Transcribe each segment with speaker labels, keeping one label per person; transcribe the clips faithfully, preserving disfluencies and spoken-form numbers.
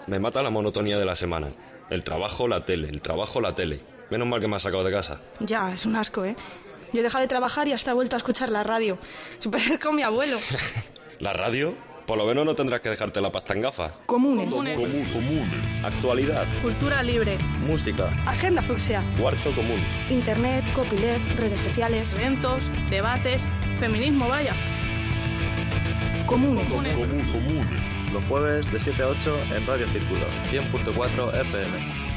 Speaker 1: Me mata la monotonía de la semana. El trabajo, la tele, el trabajo, la tele. Menos mal que me has sacado de casa.
Speaker 2: Ya, es un asco, ¿eh? Yo he dejado de trabajar y hasta he vuelto a escuchar la radio. Se parece con mi abuelo.
Speaker 1: ¿La radio? Por lo menos no tendrás que dejarte la pasta en gafas.
Speaker 2: Comunes.
Speaker 1: Comunes. Común, común. Actualidad.
Speaker 2: Cultura libre.
Speaker 1: Música.
Speaker 2: Agenda fucsia.
Speaker 1: Cuarto común.
Speaker 2: Internet, copyleft, redes sociales.
Speaker 3: Eventos, debates, feminismo, vaya.
Speaker 2: Comunes.
Speaker 1: Común, común.
Speaker 4: Los jueves de siete a ocho en Radio Círculo, cien punto cuatro F M.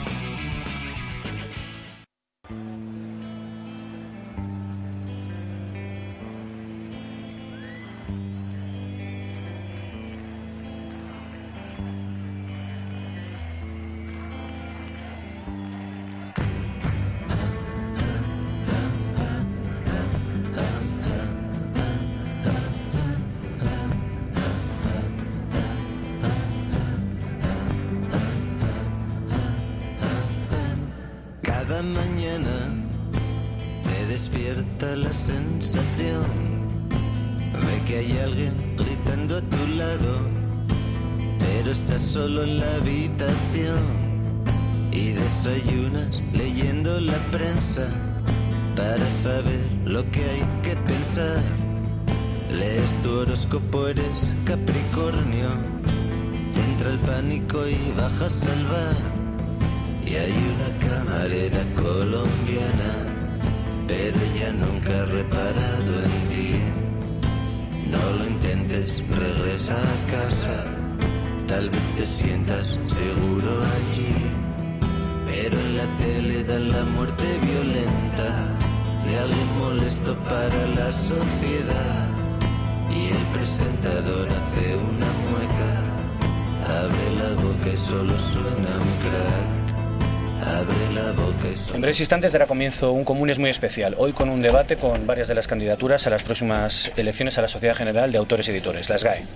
Speaker 5: Cada mañana te despierta la sensación de que hay alguien gritando a tu lado, pero estás solo en la habitación y desayunas leyendo la prensa para saber lo que hay que pensar. Lees tu horóscopo, eres Capricornio, te entra el pánico y bajas al bar. Y hay una camarera colombiana, pero ella nunca ha reparado en ti. No lo intentes, regresa a casa, tal vez te sientas seguro allí. Pero en la tele dan la muerte violenta de alguien molesto para la sociedad. Y el presentador hace una mueca, abre la boca y solo suena un crack.
Speaker 6: En breves instantes dará comienzo un Comunes muy especial, hoy con un debate con varias de las candidaturas a las próximas elecciones a la Sociedad General de Autores y Editores, la S G A E.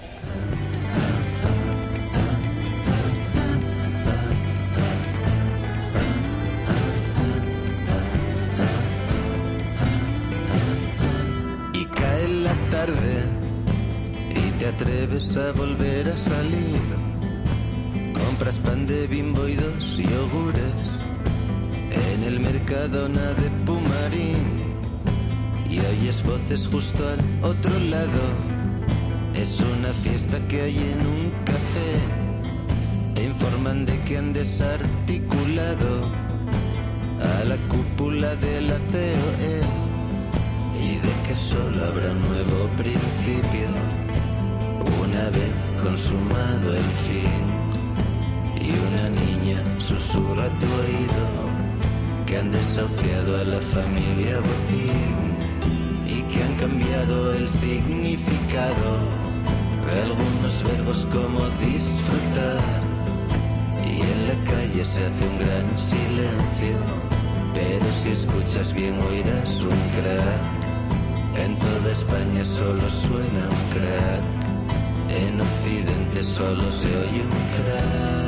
Speaker 5: Y cae la tarde y te atreves a volver a salir. Compras pan de Bimbo y dos yogures en el Mercadona de Pumarín y oyes voces justo al otro lado. Es una fiesta que hay en un café. Te informan de que han desarticulado a la cúpula de la C O E y de que solo habrá un nuevo principio una vez consumado el fin. Y una niña susurra a tu oído que han desahuciado a la familia Botín y que han cambiado el significado de algunos verbos como disfrutar. Y en la calle se hace un gran silencio, pero si escuchas bien oirás un crack. En toda España solo suena un crack, en Occidente solo se oye un crack.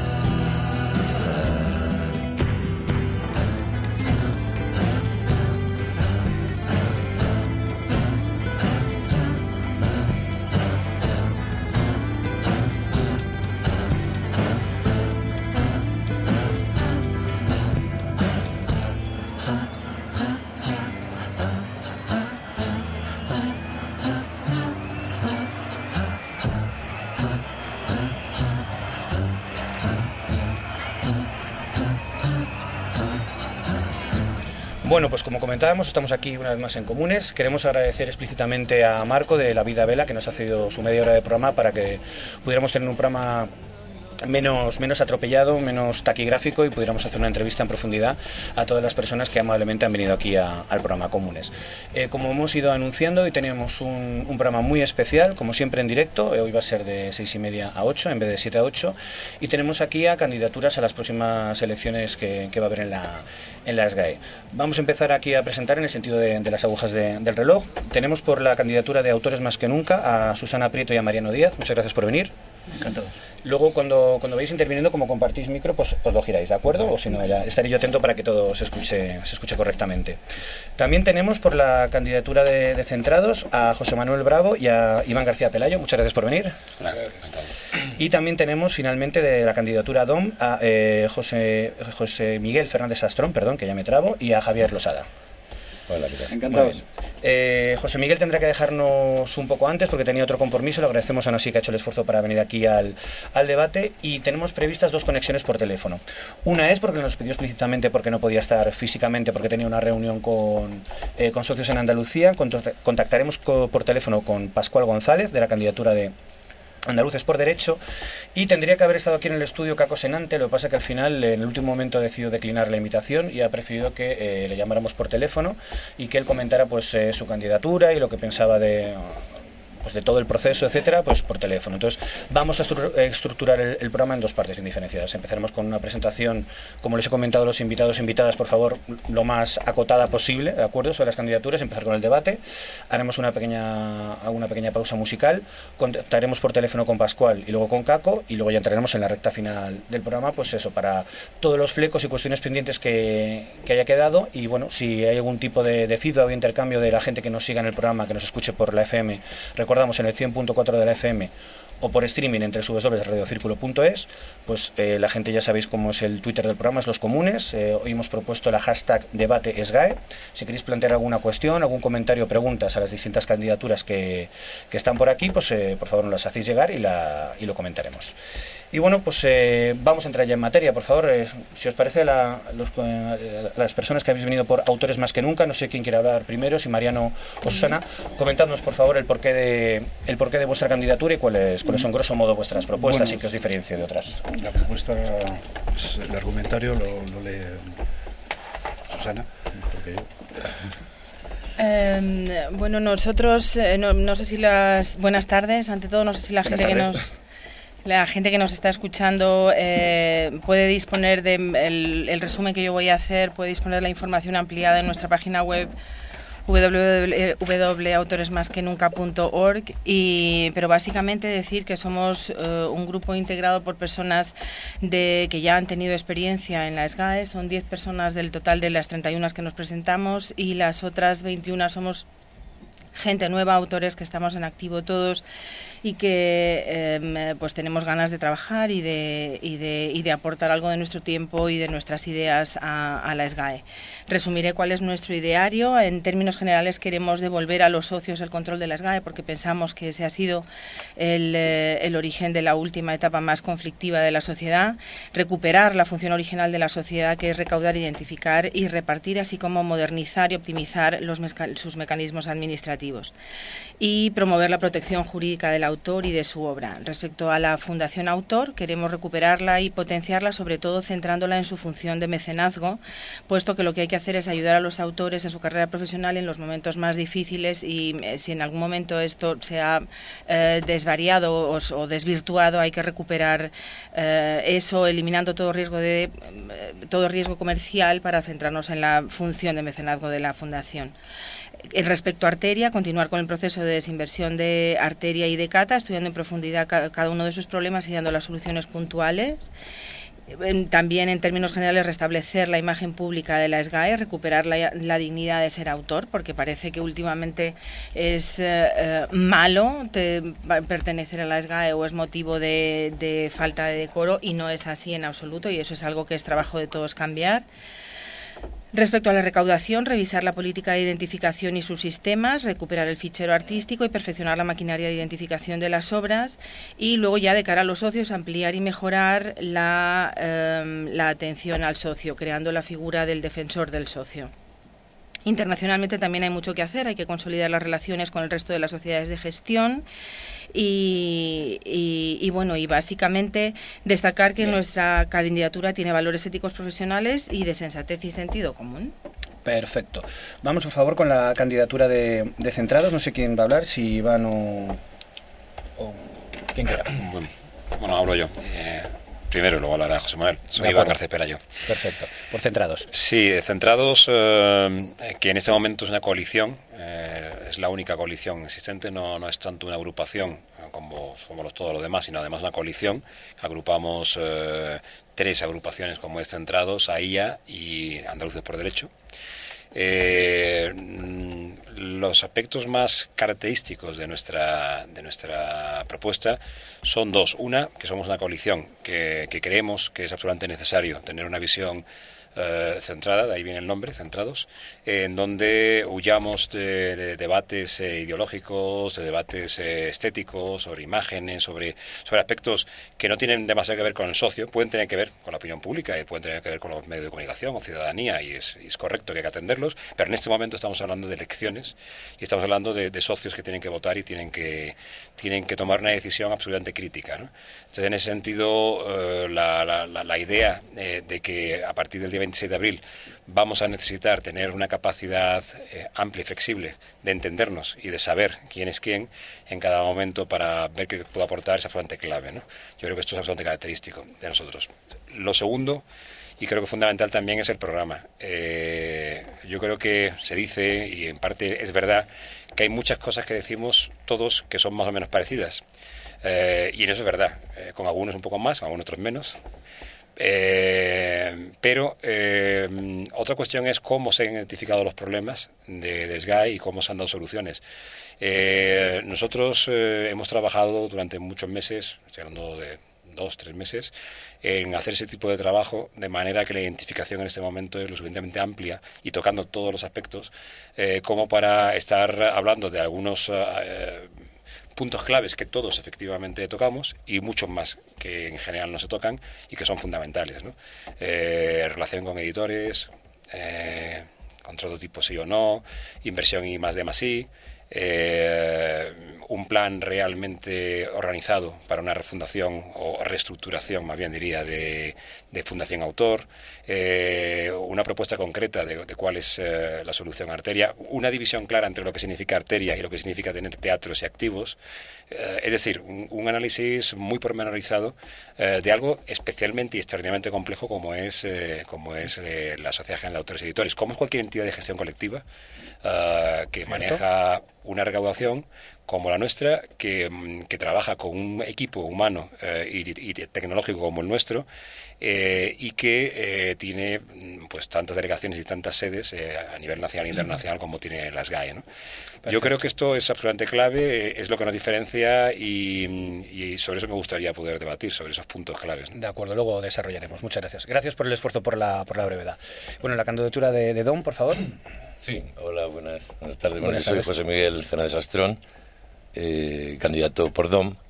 Speaker 6: Bueno, pues como comentábamos, estamos aquí una vez más en Comunes. Queremos agradecer explícitamente a Marco de La Vida Vela, que nos ha cedido su media hora de programa para que pudiéramos tener un programa menos, menos atropellado, menos taquigráfico y pudiéramos hacer una entrevista en profundidad a todas las personas que amablemente han venido aquí a, al programa Comunes. Eh, como hemos ido anunciando, hoy teníamos un, un programa muy especial, como siempre en directo. Hoy va a ser de seis y media a ocho en vez de siete a ocho, y tenemos aquí a candidaturas a las próximas elecciones que, que va a haber en la, en la S G A E. Vamos a empezar aquí a presentar en el sentido de, de las agujas de, del reloj. Tenemos por la candidatura de Autores Más que Nunca a Susana Prieto y a Mariano Díaz. Muchas gracias por venir.
Speaker 7: Encantado.
Speaker 6: Luego, cuando, cuando vais interviniendo, como compartís micro, pues os lo giráis, ¿de acuerdo? O si no, ya estaré yo atento para que todo se escuche, se escuche correctamente. También tenemos por la candidatura de, de Centrados a José Manuel Bravo y a Iván García Pelayo. Muchas gracias por venir.
Speaker 7: Claro.
Speaker 6: Y también tenemos finalmente de la candidatura D O M a eh, José, José Miguel Fernández Astrón, perdón, que ya me trabo, y a Javier Losada.
Speaker 7: Hola, ¿qué tal?
Speaker 6: Encantados. Eh, José Miguel tendrá que dejarnos un poco antes porque tenía otro compromiso. Le agradecemos a Nasi que ha hecho el esfuerzo para venir aquí al, al debate, y tenemos previstas dos conexiones por teléfono. Una es porque nos pidió explícitamente porque no podía estar físicamente porque tenía una reunión con, eh, con socios en Andalucía. Contactaremos co por teléfono con Pascual González de la candidatura de Andaluces por Derecho, y tendría que haber estado aquí en el estudio Caco Senante. Lo que pasa que al final en el último momento ha decidido declinar la invitación y ha preferido que eh, le llamáramos por teléfono y que él comentara pues eh, su candidatura y lo que pensaba de, pues, de todo el proceso, etcétera, pues por teléfono. Entonces vamos a estru estructurar el, el programa en dos partes bien diferenciadas. Empezaremos con una presentación, como les he comentado a los invitados e invitadas, por favor, lo más acotada posible, ¿de acuerdo?, sobre las candidaturas, empezar con el debate. Haremos una pequeña, una pequeña pausa musical, contactaremos por teléfono con Pascual y luego con Caco, y luego ya entraremos en la recta final del programa, pues eso, para todos los flecos y cuestiones pendientes que, que haya quedado. Y bueno, si hay algún tipo de, de feedback o de intercambio de la gente que nos siga en el programa, que nos escuche por la F M, recordamos en el cien punto cuatro de la F M, o por streaming entre w w w punto radio círculo punto es, pues eh, la gente ya sabéis cómo es el Twitter del programa, es Los Comunes. Eh, hoy hemos propuesto la hashtag debate esgae. Si queréis plantear alguna cuestión, algún comentario o preguntas a las distintas candidaturas que, que están por aquí, pues eh, por favor nos las hacéis llegar y, la, y lo comentaremos. Y bueno, pues eh, vamos a entrar ya en materia, por favor. Eh, si os parece, la, los, eh, las personas que habéis venido por Autores Más que Nunca, no sé quién quiere hablar primero, si Mariano o Susana, comentadnos por favor el porqué de, el porqué de vuestra candidatura y cuáles, cuáles son grosso modo vuestras propuestas, bueno, y que os diferencie de otras.
Speaker 8: La propuesta, pues, el argumentario lo, lo lee Susana, porque yo...
Speaker 9: Eh, bueno, nosotros, eh, no, no sé si las... Buenas tardes, ante todo, no sé si la gente que nos... La gente que nos está escuchando eh, puede disponer de el, el resumen que yo voy a hacer, puede disponer de la información ampliada en nuestra página web w w w punto autores más que nunca punto org, y pero básicamente decir que somos uh, un grupo integrado por personas de que ya han tenido experiencia en la SGAE. Son diez personas del total de las treinta y una que nos presentamos, y las otras veintiuna somos gente nueva, autores que estamos en activo todos y que eh, pues tenemos ganas de trabajar y de, y, de, y de aportar algo de nuestro tiempo y de nuestras ideas a, a la SGAE. Resumiré cuál es nuestro ideario. En términos generales, queremos devolver a los socios el control de la SGAE porque pensamos que ese ha sido el, eh, el origen de la última etapa más conflictiva de la sociedad, recuperar la función original de la sociedad, que es recaudar, identificar y repartir, así como modernizar y optimizar los meca- sus mecanismos administrativos, y promover la protección jurídica del autor y de su obra. Respecto a la Fundación Autor, queremos recuperarla y potenciarla, sobre todo centrándola en su función de mecenazgo, puesto que lo que hay que hacer es ayudar a los autores en su carrera profesional en los momentos más difíciles, y eh, si en algún momento esto se ha eh, desvariado o, o desvirtuado, hay que recuperar eh, eso, eliminando todo riesgo de eh, todo riesgo comercial para centrarnos en la función de mecenazgo de la Fundación. Respecto a Arteria, continuar con el proceso de desinversión de Arteria y de Cata, estudiando en profundidad ca cada uno de sus problemas y dando las soluciones puntuales. También, en términos generales, restablecer la imagen pública de la SGAE, recuperar la, la dignidad de ser autor, porque parece que últimamente es eh, malo te, pertenecer a la SGAE o es motivo de, de falta de decoro, y no es así en absoluto, y eso es algo que es trabajo de todos cambiar. Respecto a la recaudación, revisar la política de identificación y sus sistemas, recuperar el fichero artístico y perfeccionar la maquinaria de identificación de las obras, y luego ya de cara a los socios ampliar y mejorar la, eh, la atención al socio, creando la figura del defensor del socio. Internacionalmente también hay mucho que hacer, hay que consolidar las relaciones con el resto de las sociedades de gestión y, y, y bueno, y básicamente destacar que Bien. nuestra candidatura tiene valores éticos profesionales y de sensatez y sentido común.
Speaker 6: Perfecto. Vamos, por favor, con la candidatura de, de Centrados. No sé quién va a hablar, si Iván o, o quien quiera.
Speaker 10: Bueno, bueno, hablo yo. Eh... Primero, y luego hablará José Manuel. Soy Iván García Pelayo.
Speaker 6: Perfecto. Por Centrados.
Speaker 10: Sí, Centrados, eh, que en este momento es una coalición, eh, es la única coalición existente, no, no es tanto una agrupación como somos los, todos los demás, sino además una coalición. Agrupamos eh, tres agrupaciones como es Centrados, A I A y Andaluces por Derecho. Eh, los aspectos más característicos de nuestra, de nuestra propuesta son dos. Una, que somos una coalición, que, que creemos que es absolutamente necesario tener una visión Uh, centrada, de ahí viene el nombre, centrados, eh, en donde huyamos de, de debates eh, ideológicos, de debates eh, estéticos, sobre imágenes, sobre, sobre aspectos que no tienen demasiado que ver con el socio, pueden tener que ver con la opinión pública y pueden tener que ver con los medios de comunicación o ciudadanía, y es, y es correcto que hay que atenderlos, pero en este momento estamos hablando de elecciones y estamos hablando de, de socios que tienen que votar y tienen que, tienen que tomar una decisión absolutamente crítica, ¿no? Entonces, en ese sentido, uh, la, la, la, la idea eh, de que a partir del día veintiséis de abril vamos a necesitar tener una capacidad eh, amplia y flexible de entendernos y de saber quién es quién en cada momento para ver qué puedo aportar es absolutamente clave, ¿no? Yo creo que esto es absolutamente característico de nosotros. Lo segundo, y creo que fundamental también, es el programa. Eh, yo creo que se dice, y en parte es verdad, que hay muchas cosas que decimos todos que son más o menos parecidas. Eh, y en eso es verdad, eh, con algunos un poco más, con algunos otros menos. Eh, pero eh, otra cuestión es cómo se han identificado los problemas de, de S G A E y cómo se han dado soluciones. Eh, nosotros eh, hemos trabajado durante muchos meses, estoy hablando de dos, tres meses, en hacer ese tipo de trabajo, de manera que la identificación en este momento es lo suficientemente amplia y tocando todos los aspectos, eh, como para estar hablando de algunos eh, puntos claves que todos efectivamente tocamos y muchos más que en general no se tocan y que son fundamentales, ¿no? Eh, relación con editores, eh, contrato tipo sí o no, inversión y más de más sí, eh, un plan realmente organizado para una refundación o reestructuración, más bien diría, de, de Fundación Autor, eh, una propuesta concreta de, de cuál es eh, la solución a Arteria, una división clara entre lo que significa Arteria y lo que significa tener teatros y activos, eh, es decir, un, un análisis muy pormenorizado eh, de algo especialmente y extraordinariamente complejo como es, eh, como es eh, la Asociación de Autores y Editores, como es cualquier entidad de gestión colectiva uh, que ¿Cierto? maneja una recaudación como la nuestra, que, que trabaja con un equipo humano eh, y, y tecnológico como el nuestro, eh, y que eh, tiene pues tantas delegaciones y tantas sedes eh, a nivel nacional e internacional como tiene la S G A E, ¿no? Yo creo que esto es absolutamente clave, eh, es lo que nos diferencia y, y sobre eso me gustaría poder debatir, sobre esos puntos claves, ¿no?
Speaker 6: De acuerdo, luego desarrollaremos. Muchas gracias. Gracias por el esfuerzo, por la, por la brevedad. Bueno, la candidatura de, de Don, por favor.
Speaker 7: Sí, hola, buenas, buenas tardes. Bueno, yo soy José Miguel Fernández Astrón, eh, candidato por D O M.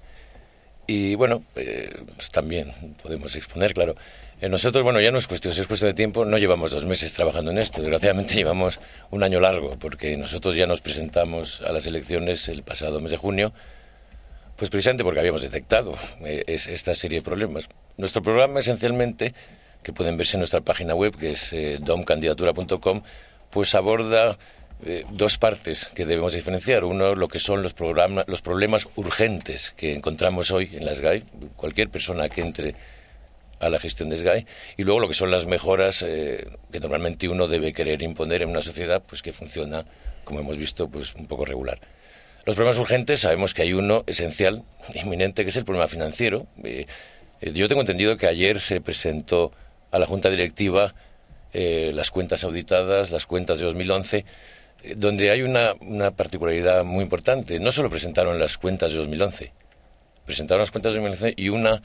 Speaker 7: Y bueno, eh, pues también podemos exponer, claro. Eh, nosotros, bueno, ya no es cuestión, si es cuestión de tiempo, no llevamos dos meses trabajando en esto. Desgraciadamente llevamos un año largo, porque nosotros ya nos presentamos a las elecciones el pasado mes de junio, pues precisamente porque habíamos detectado eh, es, esta serie de problemas. Nuestro programa, esencialmente, que pueden verse en nuestra página web, que es eh, domcandidatura punto com, pues aborda eh, dos partes que debemos diferenciar. Uno, lo que son los, programa, los problemas urgentes que encontramos hoy en la S G A E, cualquier persona que entre a la gestión de S G A E, y luego lo que son las mejoras eh, que normalmente uno debe querer imponer en una sociedad pues que funciona, como hemos visto, pues un poco regular. Los problemas urgentes, sabemos que hay uno esencial, inminente, que es el problema financiero. Eh, eh, yo tengo entendido que ayer se presentó a la Junta Directiva eh, las cuentas auditadas, las cuentas de dos mil once, eh, donde hay una, una particularidad muy importante. No solo presentaron las cuentas de dos mil once, presentaron las cuentas de dos mil once y una,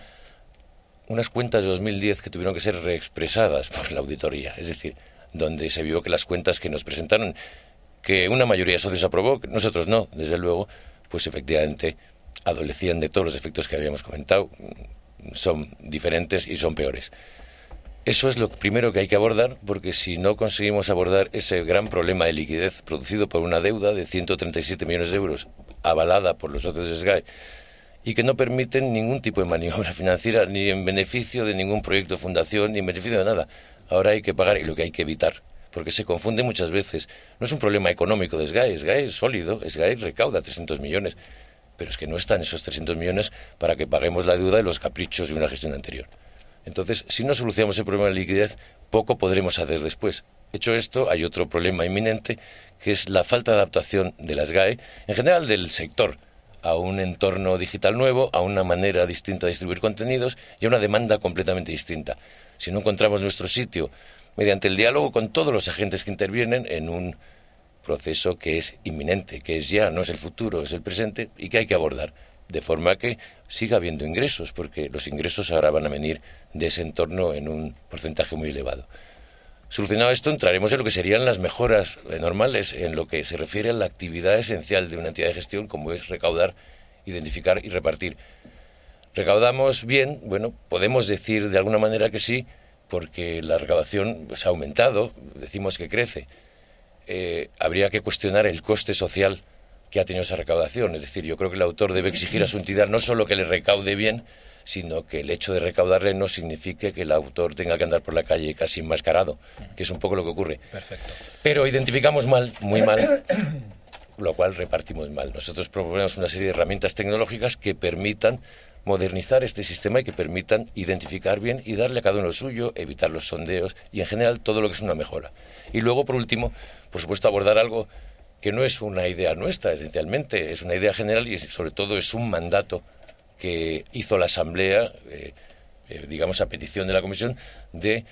Speaker 7: unas cuentas de dos mil diez que tuvieron que ser reexpresadas por la auditoría. Es decir, donde se vio que las cuentas que nos presentaron, que una mayoría de socios aprobó, nosotros no, desde luego, pues efectivamente adolecían de todos los efectos que habíamos comentado, son diferentes y son peores. Eso es lo primero que hay que abordar, porque si no conseguimos abordar ese gran problema de liquidez producido por una deuda de ciento treinta y siete millones de euros avalada por los socios de S G A E y que no permiten ningún tipo de maniobra financiera ni en beneficio de ningún proyecto de fundación ni en beneficio de nada. Ahora hay que pagar, y lo que hay que evitar, porque se confunde muchas veces. No es un problema económico de S G A E, S G A E es sólido, S G A E recauda trescientos millones, pero es que no están esos trescientos millones para que paguemos la deuda de los caprichos de una gestión anterior. Entonces, si no solucionamos el problema de liquidez, poco podremos hacer después. Hecho esto, hay otro problema inminente, que es la falta de adaptación de la S G A E, en general del sector, a un entorno digital nuevo, a una manera distinta de distribuir contenidos y a una demanda completamente distinta. Si no encontramos nuestro sitio mediante el diálogo con todos los agentes que intervienen en un proceso que es inminente, que es ya, no es el futuro, es el presente y que hay que abordar de forma que siga habiendo ingresos, porque los ingresos ahora van a venir de ese entorno en un porcentaje muy elevado. Solucionado esto, entraremos en lo que serían las mejoras normales en lo que se refiere a la actividad esencial de una entidad de gestión, como es recaudar, identificar y repartir. ¿Recaudamos bien? Bueno, podemos decir de alguna manera que sí, porque la recaudación pues, ha aumentado, decimos que crece. Eh, habría que cuestionar el coste social que ha tenido esa recaudación. Es decir, yo creo que el autor debe exigir a su entidad no solo que le recaude bien, sino que el hecho de recaudarle no signifique que el autor tenga que andar por la calle casi enmascarado, que es un poco lo que ocurre.
Speaker 6: Perfecto.
Speaker 7: Pero identificamos mal, muy mal, lo cual repartimos mal. Nosotros proponemos una serie de herramientas tecnológicas que permitan modernizar este sistema y que permitan identificar bien y darle a cada uno lo suyo, evitar los sondeos y en general todo lo que es una mejora. Y luego, por último, por supuesto, abordar algo que no es una idea nuestra, esencialmente, es una idea general y sobre todo es un mandato que hizo la Asamblea, eh, eh, digamos a petición de la Comisión, de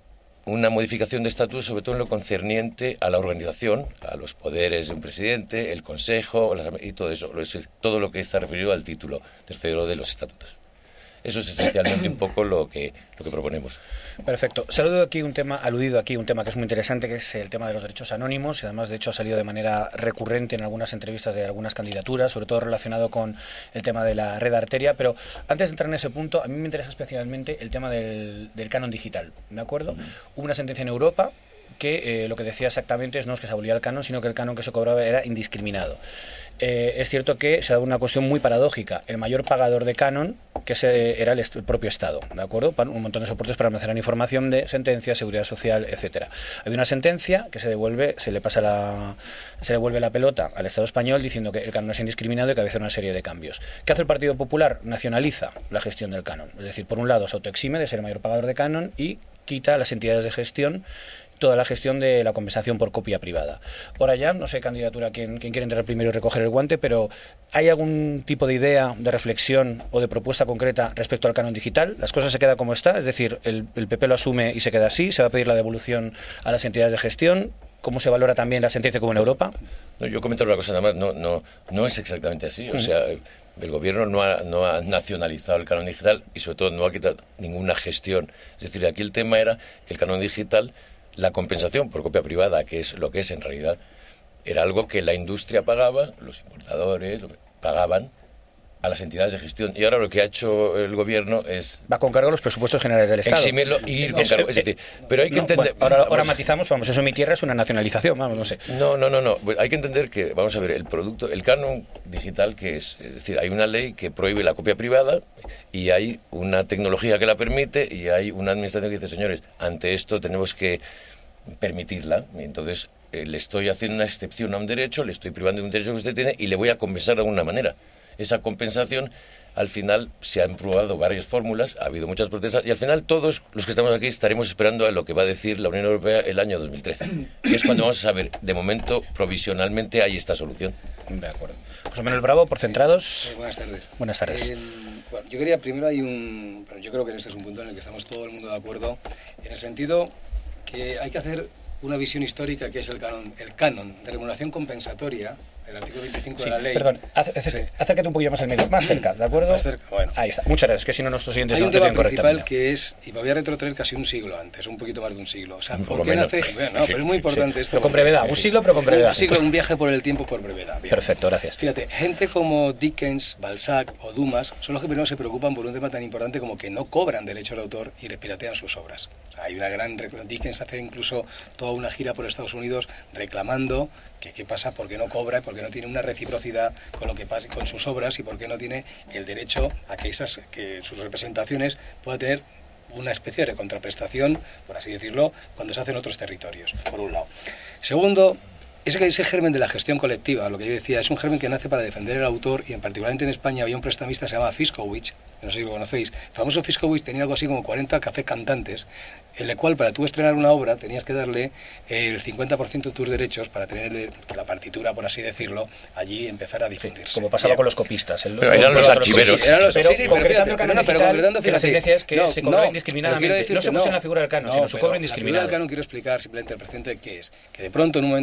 Speaker 7: una modificación de estatuto, sobre todo en lo concerniente a la organización, a los poderes de un presidente, el Consejo y todo eso, todo lo que está referido al título tercero de los estatutos. Eso es esencialmente un poco lo que, lo que proponemos.
Speaker 6: Perfecto. Saludo aquí un tema, aludido aquí un tema que es muy interesante, que es el tema de los derechos anónimos, y además de hecho ha salido de manera recurrente en algunas entrevistas de algunas candidaturas, sobre todo relacionado con el tema de la red Arteria. Pero antes de entrar en ese punto, a mí me interesa especialmente el tema del, del canon digital, ¿de acuerdo? Uh-huh. Hubo una sentencia en Europa que eh, lo que decía exactamente es no es que se abolía el canon, sino que el canon que se cobraba era indiscriminado. Eh, es cierto que se da una cuestión muy paradójica. El mayor pagador de canon que se, era el, est- el propio Estado, ¿de acuerdo? Para un montón de soportes para almacenar información de sentencias, seguridad social, etcétera. Hay una sentencia que se devuelve, se le pasa la, se devuelve la pelota al Estado español diciendo que el canon es indiscriminado y que había que hacer una serie de cambios. ¿Qué hace el Partido Popular? Nacionaliza la gestión del canon. Es decir, por un lado se autoexime de ser el mayor pagador de canon y quita a las entidades de gestión toda la gestión de la compensación por copia privada. Ahora ya, no sé, candidatura, quién, quién quiere entrar primero y recoger el guante, pero ¿hay algún tipo de idea, de reflexión o de propuesta concreta respecto al canon digital? ¿Las cosas se quedan como está? Es decir, el, el P P lo asume y se queda así, ¿se va a pedir la devolución a las entidades de gestión? ¿Cómo se valora también la sentencia como en Europa?
Speaker 7: No, yo comento una cosa nada más, no, no, no es exactamente así, o sea, el gobierno no ha, no ha nacionalizado el canon digital y sobre todo no ha quitado ninguna gestión. Es decir, aquí el tema era que el canon digital, la compensación por copia privada, que es lo que es en realidad, era algo que la industria pagaba, los importadores pagaban a las entidades de gestión. Y ahora lo que ha hecho el gobierno es...
Speaker 6: Va con cargo a los presupuestos generales del Estado.
Speaker 7: Eximirlo y ir con cargo. Es decir, pero hay que no, entender...
Speaker 6: Bueno, ahora, ahora matizamos, vamos, eso en mi tierra es una nacionalización, vamos, no sé.
Speaker 7: No, no, no, no. Hay que entender que, vamos a ver, el producto, el canon digital que es, es decir, hay una ley que prohíbe la copia privada y hay una tecnología que la permite y hay una administración que dice, señores, ante esto tenemos que permitirla. Y entonces eh, le estoy haciendo una excepción a un derecho, le estoy privando de un derecho que usted tiene y le voy a compensar de alguna manera. Esa compensación, al final, se han probado varias fórmulas, ha habido muchas protestas, y al final todos los que estamos aquí estaremos esperando a lo que va a decir la Unión Europea el año dos mil trece, que es cuando vamos a saber, de momento, provisionalmente hay esta solución.
Speaker 6: De acuerdo. José Manuel Bravo, por Centrados.
Speaker 11: Sí, sí, buenas tardes.
Speaker 6: Buenas tardes.
Speaker 11: Eh, bueno, yo quería, primero hay un... Bueno, yo creo que este es un punto en el que estamos todo el mundo de acuerdo, en el sentido que hay que hacer una visión histórica que es el canon, el canon de remuneración compensatoria del artículo veinticinco
Speaker 6: sí,
Speaker 11: de la ley.
Speaker 6: Perdón, acércate, sí. acércate un poquillo más al medio, más cerca, ¿de acuerdo?
Speaker 11: Más cerca, bueno.
Speaker 6: Ahí está, muchas gracias, que si no nuestros siguientes
Speaker 11: no
Speaker 6: te tienen
Speaker 11: correctamente. Hay un tema principal
Speaker 6: correctamente.
Speaker 11: que es, y me voy a retrotraer casi un siglo antes, un poquito más de un siglo. O sea,
Speaker 7: un
Speaker 11: ¿por qué nace? Bueno, no, pero es muy importante sí, esto.
Speaker 6: Pero con brevedad, un siglo pero con brevedad.
Speaker 11: Un siglo, un viaje por el tiempo por brevedad. Bien.
Speaker 6: Perfecto, gracias.
Speaker 11: Fíjate, gente como Dickens, Balzac o Dumas son los que primero se preocupan por un tema tan importante como que no cobran derechos de autor y les piratean sus obras. O sea, hay una gran... Dickens hace incluso toda una gira por Estados Unidos reclamando que qué pasa, por qué no cobra, por qué no tiene una reciprocidad con lo que pasa con sus obras y por qué no tiene el derecho a que esas que sus representaciones puedan tener una especie de contraprestación, por así decirlo, cuando se hace en otros territorios, por un lado. Segundo, ese, ese germen de la gestión colectiva, lo que yo decía, es un germen que nace para defender el autor y en particularmente en España había un prestamista que se llamaba Fiskowicz, no sé si lo conocéis. El famoso Fiskowicz tenía algo así como cuarenta café cantantes, en el cual para tú estrenar una obra tenías que darle el cincuenta por ciento de tus derechos para tener la partitura, por así decirlo, allí empezar a difundirse.
Speaker 6: Sí, como pasaba Bien. con los copistas. El,
Speaker 7: pero eran los archiveros.
Speaker 6: Sí, eran los,
Speaker 11: pero, sí, sí, pero fíjate,
Speaker 6: pero,
Speaker 11: no, pero concretando, fíjate.
Speaker 6: La sentencia es que
Speaker 11: no,
Speaker 6: se cobra
Speaker 11: no,
Speaker 6: indiscriminadamente. No se
Speaker 11: no,
Speaker 6: cuestiona la figura del canon,
Speaker 11: no,
Speaker 6: sino su cobro indiscriminado.
Speaker 11: La figura del canon quiero explicar simplemente el presente qué es. Que de pronto, en un momento dado,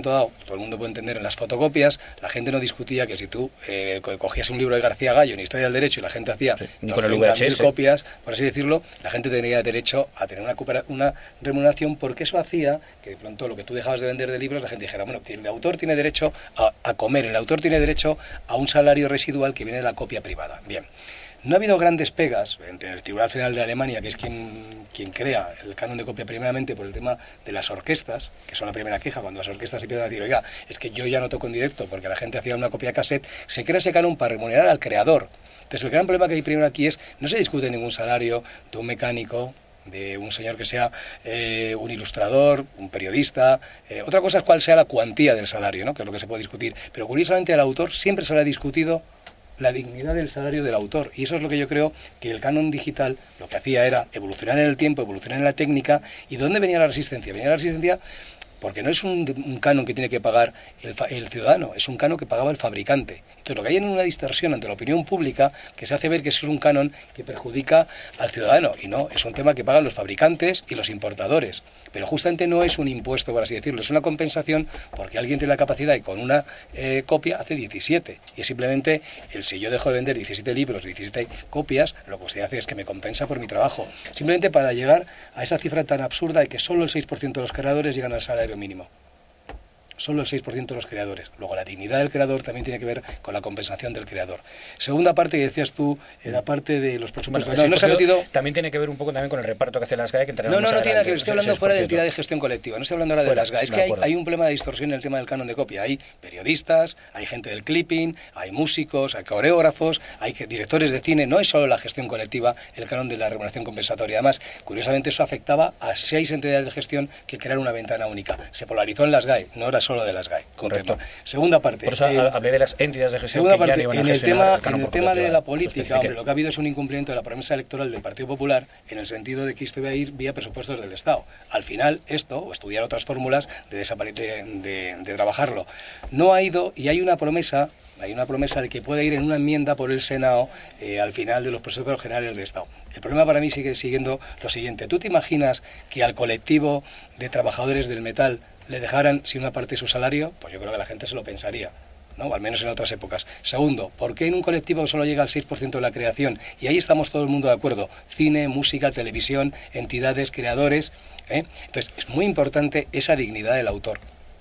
Speaker 11: todo el mundo puede entender, en las fotocopias, la gente no discutía que si tú eh, cogías un libro de García Gallo en Historia del Derecho y la gente hacía
Speaker 6: sí,
Speaker 11: doscientas mil copias, por así decirlo, la gente tenía derecho a tener una, una remuneración, porque eso hacía que de pronto lo que tú dejabas de vender de libros, la gente dijera, bueno, el autor tiene derecho a, a comer, el autor tiene derecho a un salario residual que viene de la copia privada. Bien. No ha habido grandes pegas entre el Tribunal Federal de Alemania, que es quien, quien crea el canon de copia primeramente, por el tema de las orquestas, que son la primera queja, cuando las orquestas empiezan a decir, oiga, es que yo ya no toco en directo porque la gente hacía una copia cassette, se crea ese canon para remunerar al creador. Entonces el gran problema que hay primero aquí es, no se discute ningún salario de un mecánico, de un señor que sea eh, un ilustrador, un periodista. Eh, otra cosa es cuál sea la cuantía del salario, ¿no? Que es lo que se puede discutir. Pero curiosamente al autor siempre se le ha discutido la dignidad del salario del autor, y eso es lo que yo creo que el canon digital lo que hacía era evolucionar en el tiempo, evolucionar en la técnica. ¿Y de dónde venía la resistencia? Venía la resistencia porque no es un, un canon que tiene que pagar el, el ciudadano, es un canon que pagaba el fabricante. Entonces lo que hay en una distorsión ante la opinión pública que se hace ver que es un canon que perjudica al ciudadano, y no, es un tema que pagan los fabricantes y los importadores. Pero justamente no es un impuesto, por así decirlo, es una compensación porque alguien tiene la capacidad y con una eh, copia hace diecisiete. Y es simplemente, el si yo dejo de vender diecisiete libros, diecisiete copias, lo que usted hace es que me compensa por mi trabajo. Simplemente para llegar a esa cifra tan absurda de que solo el seis por ciento de los creadores llegan al salario mínimo. Solo el seis por ciento de los creadores. Luego, la dignidad del creador también tiene que ver con la compensación del creador. Segunda parte que decías tú, en la parte de los presupuestos.
Speaker 6: Bueno,
Speaker 11: no, no se ha metido...
Speaker 6: También tiene que ver un poco también con el reparto que hace las G A E. Que
Speaker 11: no, no, no tiene nada que ver. Estoy hablando fuera de entidad de gestión colectiva. No estoy hablando ahora de las G A E. Es que hay, hay un problema de distorsión en el tema del canon de copia. Hay periodistas, hay gente del clipping, hay músicos, hay coreógrafos, hay directores de cine. No es solo la gestión colectiva el canon de la remuneración compensatoria. Además, curiosamente, eso afectaba a seis entidades de gestión que crearon una ventana única. Se polarizó en las G A E, no era solo de las G A E. Correcto. Segunda parte.
Speaker 6: Por eso eh, hablé de las entidades de gestión.
Speaker 11: Segunda
Speaker 6: que
Speaker 11: parte,
Speaker 6: ya no iban
Speaker 11: en
Speaker 6: a
Speaker 11: el tema,
Speaker 6: el
Speaker 11: en el tema de la política, hombre, lo que ha habido es un incumplimiento de la promesa electoral del Partido Popular en el sentido de que esto iba a ir vía presupuestos del Estado. Al final, esto, o estudiar otras fórmulas de, de, de, de trabajarlo, no ha ido, y hay una promesa, hay una promesa de que puede ir en una enmienda por el Senado eh, al final de los presupuestos generales del Estado. El problema para mí sigue siguiendo lo siguiente. ¿Tú te imaginas que al colectivo de trabajadores del metal le dejaran sin una parte de su salario? Pues yo creo que la gente se lo pensaría, ¿no? Al menos en otras épocas. Segundo, ¿por qué en un colectivo solo llega al seis por ciento de la creación? Y ahí estamos todo el mundo de acuerdo. Cine, música, televisión, entidades, creadores, ¿eh? Entonces, es muy importante esa dignidad del autor.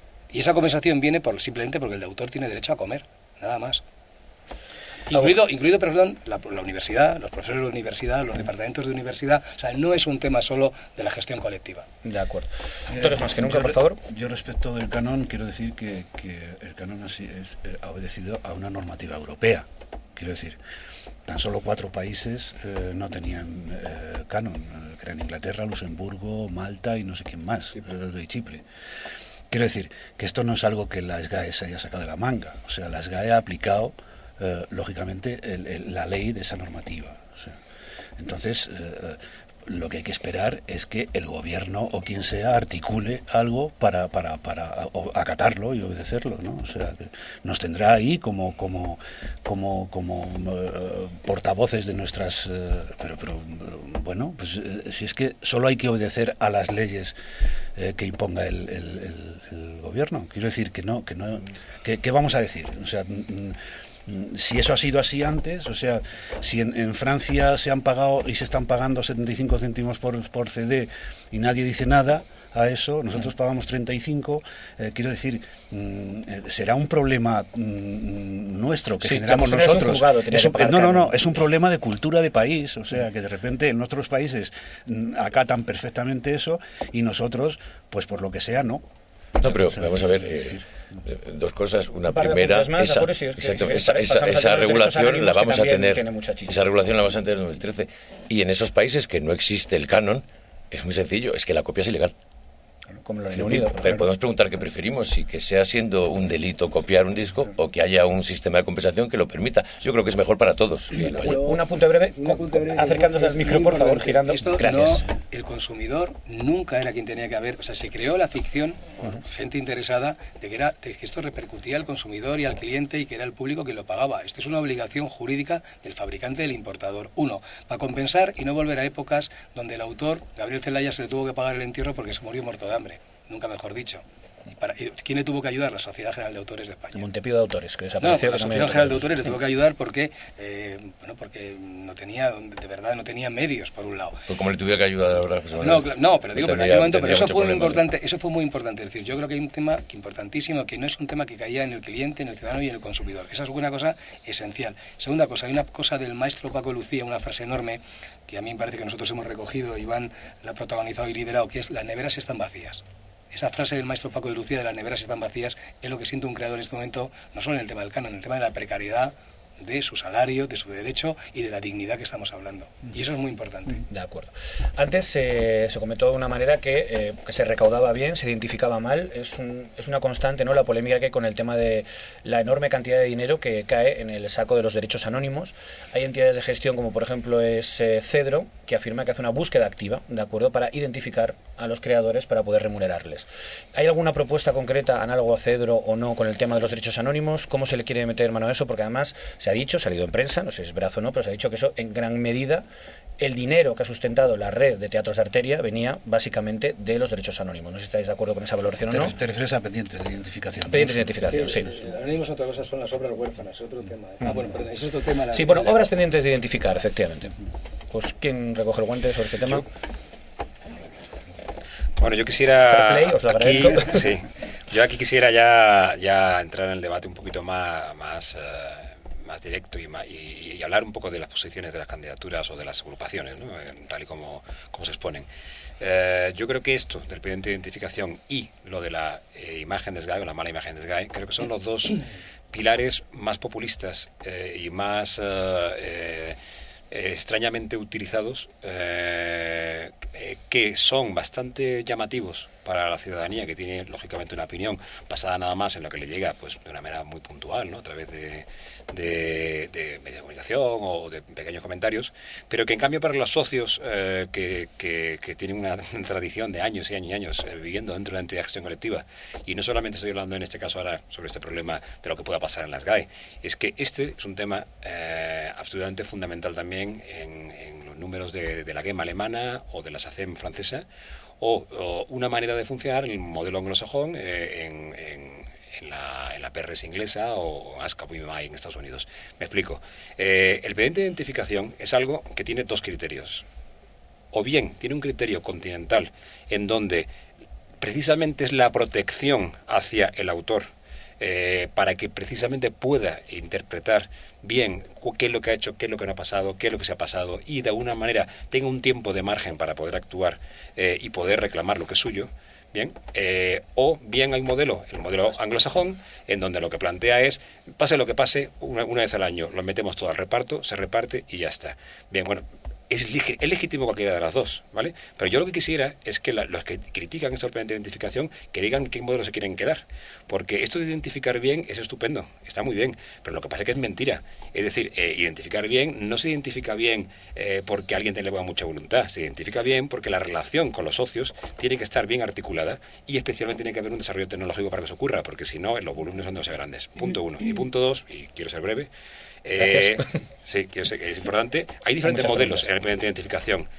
Speaker 11: Y esa compensación viene por, simplemente porque el autor tiene derecho a comer, nada más. Incluido, incluido perdón, la, la universidad, los profesores de la universidad, los departamentos de universidad. O sea, no es un tema solo de la gestión colectiva.
Speaker 6: De acuerdo.
Speaker 8: Eh,
Speaker 6: Entonces, más que nunca,
Speaker 8: yo,
Speaker 6: por favor.
Speaker 8: Yo respecto del canon, quiero decir que, que el canon así es, eh, ha obedecido a una normativa europea. Quiero decir, tan solo cuatro países eh, no tenían eh, canon, eh, que eran Inglaterra, Luxemburgo, Malta y no sé quién más, eh, de Chipre. Quiero decir que esto no es algo que la S G A E se haya sacado de la manga. O sea, la S G A E ha aplicado Uh, lógicamente el, el, la ley de esa normativa. O sea, entonces uh, lo que hay que esperar es que el gobierno o quien sea articule algo para para para acatarlo y obedecerlo, ¿no? O sea, que nos tendrá ahí como como como como uh, portavoces de nuestras uh, pero pero uh, bueno, pues uh, si es que solo hay que obedecer a las leyes uh, que imponga el, el, el, el gobierno. Quiero decir que no que no que, ¿qué vamos a decir? O sea, mm, si eso ha sido así antes, o sea, si en, en Francia se han pagado y se están pagando setenta y cinco céntimos por, por C D y nadie dice nada a eso, nosotros pagamos treinta y cinco, eh, quiero decir, mm, será un problema mm, nuestro que sí, generamos nosotros. Juzgado, es un, no, no, no, es un problema de cultura de país, o sea, que de repente en otros países mm, acatan perfectamente eso y nosotros, pues por lo que sea, no.
Speaker 7: No, pero o sea, vamos a ver... Eh, dos cosas, una primera, más, esa, es que, exacto, esa, esa, esa regulación la vamos a tener, esa regulación la vamos a tener en dos mil trece, y en esos países que no existe el canon, es muy sencillo, es que la copia es ilegal.
Speaker 6: Como lo Reino Unido,
Speaker 7: pero podemos preguntar qué preferimos, si que sea siendo un delito copiar un disco o que haya un sistema de compensación que lo permita. Yo creo que es mejor para todos.
Speaker 6: Un apunte breve, breve acercándose al micro, por favor, girando.
Speaker 11: Esto
Speaker 6: Gracias.
Speaker 11: No, el consumidor nunca era quien tenía que haber, o sea, se creó la ficción por uh-huh. gente interesada de que, era, de que esto repercutía al consumidor y al cliente y que era el público quien lo pagaba. Esto es una obligación jurídica del fabricante del importador. Uno, para compensar y no volver a épocas donde el autor, Gabriel Celaya, se le tuvo que pagar el entierro porque se murió muerto de hambre. Nunca mejor dicho. Y para, y ¿quién le tuvo que ayudar? La Sociedad General de Autores de España.
Speaker 6: El Montepío de Autores, que desapareció.
Speaker 11: No, la Sociedad General de Autores le tuvo que ayudar porque, eh, bueno, porque no tenía, de verdad, no tenía medios, por un lado.
Speaker 7: Pues como le tuviera que ayudar ahora. Pues,
Speaker 11: no, no, pero digo, pero en aquel momento, pero eso fue muy importante,
Speaker 7: ¿no?
Speaker 11: eso fue muy importante. Es decir, yo creo que hay un tema que importantísimo, que no es un tema que caía en el cliente, en el ciudadano y en el consumidor. Esa es una cosa esencial. Segunda cosa, hay una cosa del maestro Paco Lucía, una frase enorme, que a mí me parece que nosotros hemos recogido, Iván la ha protagonizado y liderado, que es: las neveras están vacías. Esa frase del maestro Paco de Lucía, de las neveras están vacías, es lo que siente un creador en este momento, no solo en el tema del canon, en el tema de la precariedad, de su salario, de su derecho y de la dignidad que estamos hablando. Y eso es muy importante.
Speaker 6: De acuerdo. Antes eh, se comentó de una manera que, eh, que se recaudaba bien, se identificaba mal. Es, un, es una constante, ¿no?, la polémica que hay con el tema de la enorme cantidad de dinero que cae en el saco de los derechos anónimos. Hay entidades de gestión, como por ejemplo es eh, Cedro, que afirma que hace una búsqueda activa, ¿de acuerdo?, para identificar a los creadores para poder remunerarles. ¿Hay alguna propuesta concreta, análogo a Cedro o no, con el tema de los derechos anónimos? ¿Cómo se le quiere meter mano a eso? Porque además se ha dicho, ha salido en prensa, no sé si es verdad o no, pero se ha dicho que eso en gran medida, el dinero que ha sustentado la red de teatros de arteria venía básicamente de los derechos anónimos. No sé si estáis de acuerdo con esa valoración o no.
Speaker 8: Te refieres a pendientes de identificación.
Speaker 6: Pendientes de identificación, sí.
Speaker 11: sí. Anónimos otra cosa, son las obras huérfanas, es otro tema. ¿eh? Ah, bueno, perdón, es otro tema. La
Speaker 6: sí, bueno, obras pendientes de identificar, efectivamente. Pues, ¿quién recoge el guante sobre este tema?
Speaker 10: Yo. Bueno, yo quisiera...
Speaker 6: Fair play, os lo
Speaker 10: aquí,
Speaker 6: agradezco.
Speaker 10: sí, yo aquí quisiera ya, ya entrar en el debate un poquito más... más uh, más directo y, más, y, y hablar un poco de las posiciones de las candidaturas o de las agrupaciones, ¿no?, tal y como, como se exponen. Eh, yo creo que esto del pendiente de identificación y lo de la eh, imagen de S G A E o la mala imagen de S G A E, creo que son los dos pilares más populistas eh, y más eh, eh, extrañamente utilizados, eh, eh, que son bastante llamativos para la ciudadanía, que tiene lógicamente una opinión basada nada más en lo que le llega, pues de una manera muy puntual, ¿no?, a través de, de, de medios de comunicación o de pequeños comentarios, pero que en cambio para los socios eh, que, que, que tienen una tradición de años y años y años eh, viviendo dentro de la entidad de gestión colectiva, y no solamente estoy hablando en este caso ahora sobre este problema de lo que pueda pasar en las S G A E, es que este es un tema eh, absolutamente fundamental también en, en los números de, de la GEMA alemana o de la SACEM francesa, o, o una manera de funcionar el modelo anglosajón eh, en, en, en, la, en la P R S inglesa o ASCAP o I M A I en Estados Unidos. Me explico. Eh, el pendiente de identificación es algo que tiene dos criterios. O bien tiene un criterio continental en donde precisamente es la protección hacia el autor, Eh, para que precisamente pueda interpretar bien qué es lo que ha hecho, qué es lo que no ha pasado, qué es lo que se ha pasado, y de alguna manera tenga un tiempo de margen para poder actuar eh, y poder reclamar lo que es suyo. Bien, eh, o bien hay un modelo, el modelo anglosajón, en donde lo que plantea es, pase lo que pase, una, una vez al año lo metemos todo al reparto, se reparte y ya está. Bien, bueno, es, es legítimo cualquiera de las dos, ¿vale? Pero yo lo que quisiera es que la, los que critican esto del pendiente de identificación, que digan qué modelo se quieren quedar, porque esto de identificar bien es estupendo, está muy bien, pero lo que pasa es que es mentira. Es decir, eh, identificar bien no se identifica bien eh, porque alguien tenga mucha voluntad, se identifica bien porque la relación con los socios tiene que estar bien articulada y especialmente tiene que haber un desarrollo tecnológico para que eso ocurra, porque si no, los volúmenes son demasiado grandes. Punto uno. Y punto dos, y quiero ser breve, Eh, sí, que es importante. Hay diferentes modelos en el pendiente de identificación,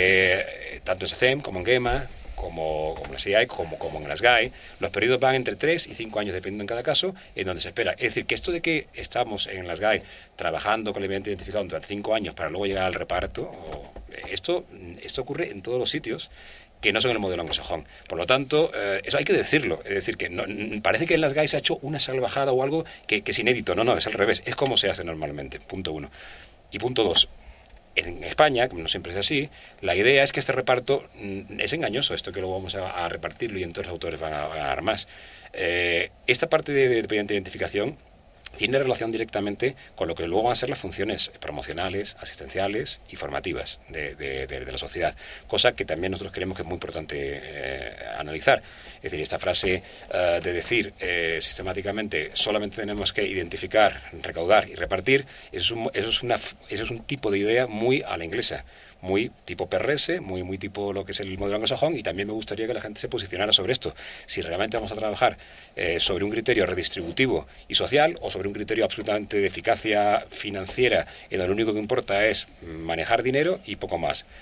Speaker 10: eh, tanto en SACEM como en GEMA, como, como en la C I A E, como, como en las S G A E. Los periodos van entre tres y cinco años, dependiendo en cada caso, en donde se espera. Es decir, que esto de que estamos en las S G A E trabajando con el pendiente de identificación durante cinco años para luego llegar al reparto, o, esto, esto ocurre en todos los sitios que no son el modelo anglosajón. Por lo tanto, eh, eso hay que decirlo. Es decir, que no, parece que en las S G A E se ha hecho una salvajada o algo que, que es inédito. No, no, es al revés. Es como se hace normalmente. Punto uno. Y punto dos. En España, como no siempre es así, la idea es que este reparto mm, es engañoso, esto que luego vamos a, a repartirlo y entonces los autores van a, van a ganar más. Eh, esta parte de, de, de identificación tiene relación directamente con lo que luego van a ser las funciones promocionales, asistenciales y formativas de, de, de, de la sociedad, cosa que también nosotros creemos que es muy importante eh, analizar. Es decir, esta frase uh, de decir eh, sistemáticamente solamente tenemos que identificar, recaudar y repartir, eso es un, eso es una, eso es un tipo de idea muy a la inglesa, muy tipo P R S, muy, muy tipo lo que es el modelo anglosajón, y también me gustaría que la gente se posicionara sobre esto. Si realmente vamos a trabajar eh, sobre un criterio redistributivo y social, o sobre un criterio absolutamente de eficacia financiera, en donde lo único que importa es manejar dinero y poco más.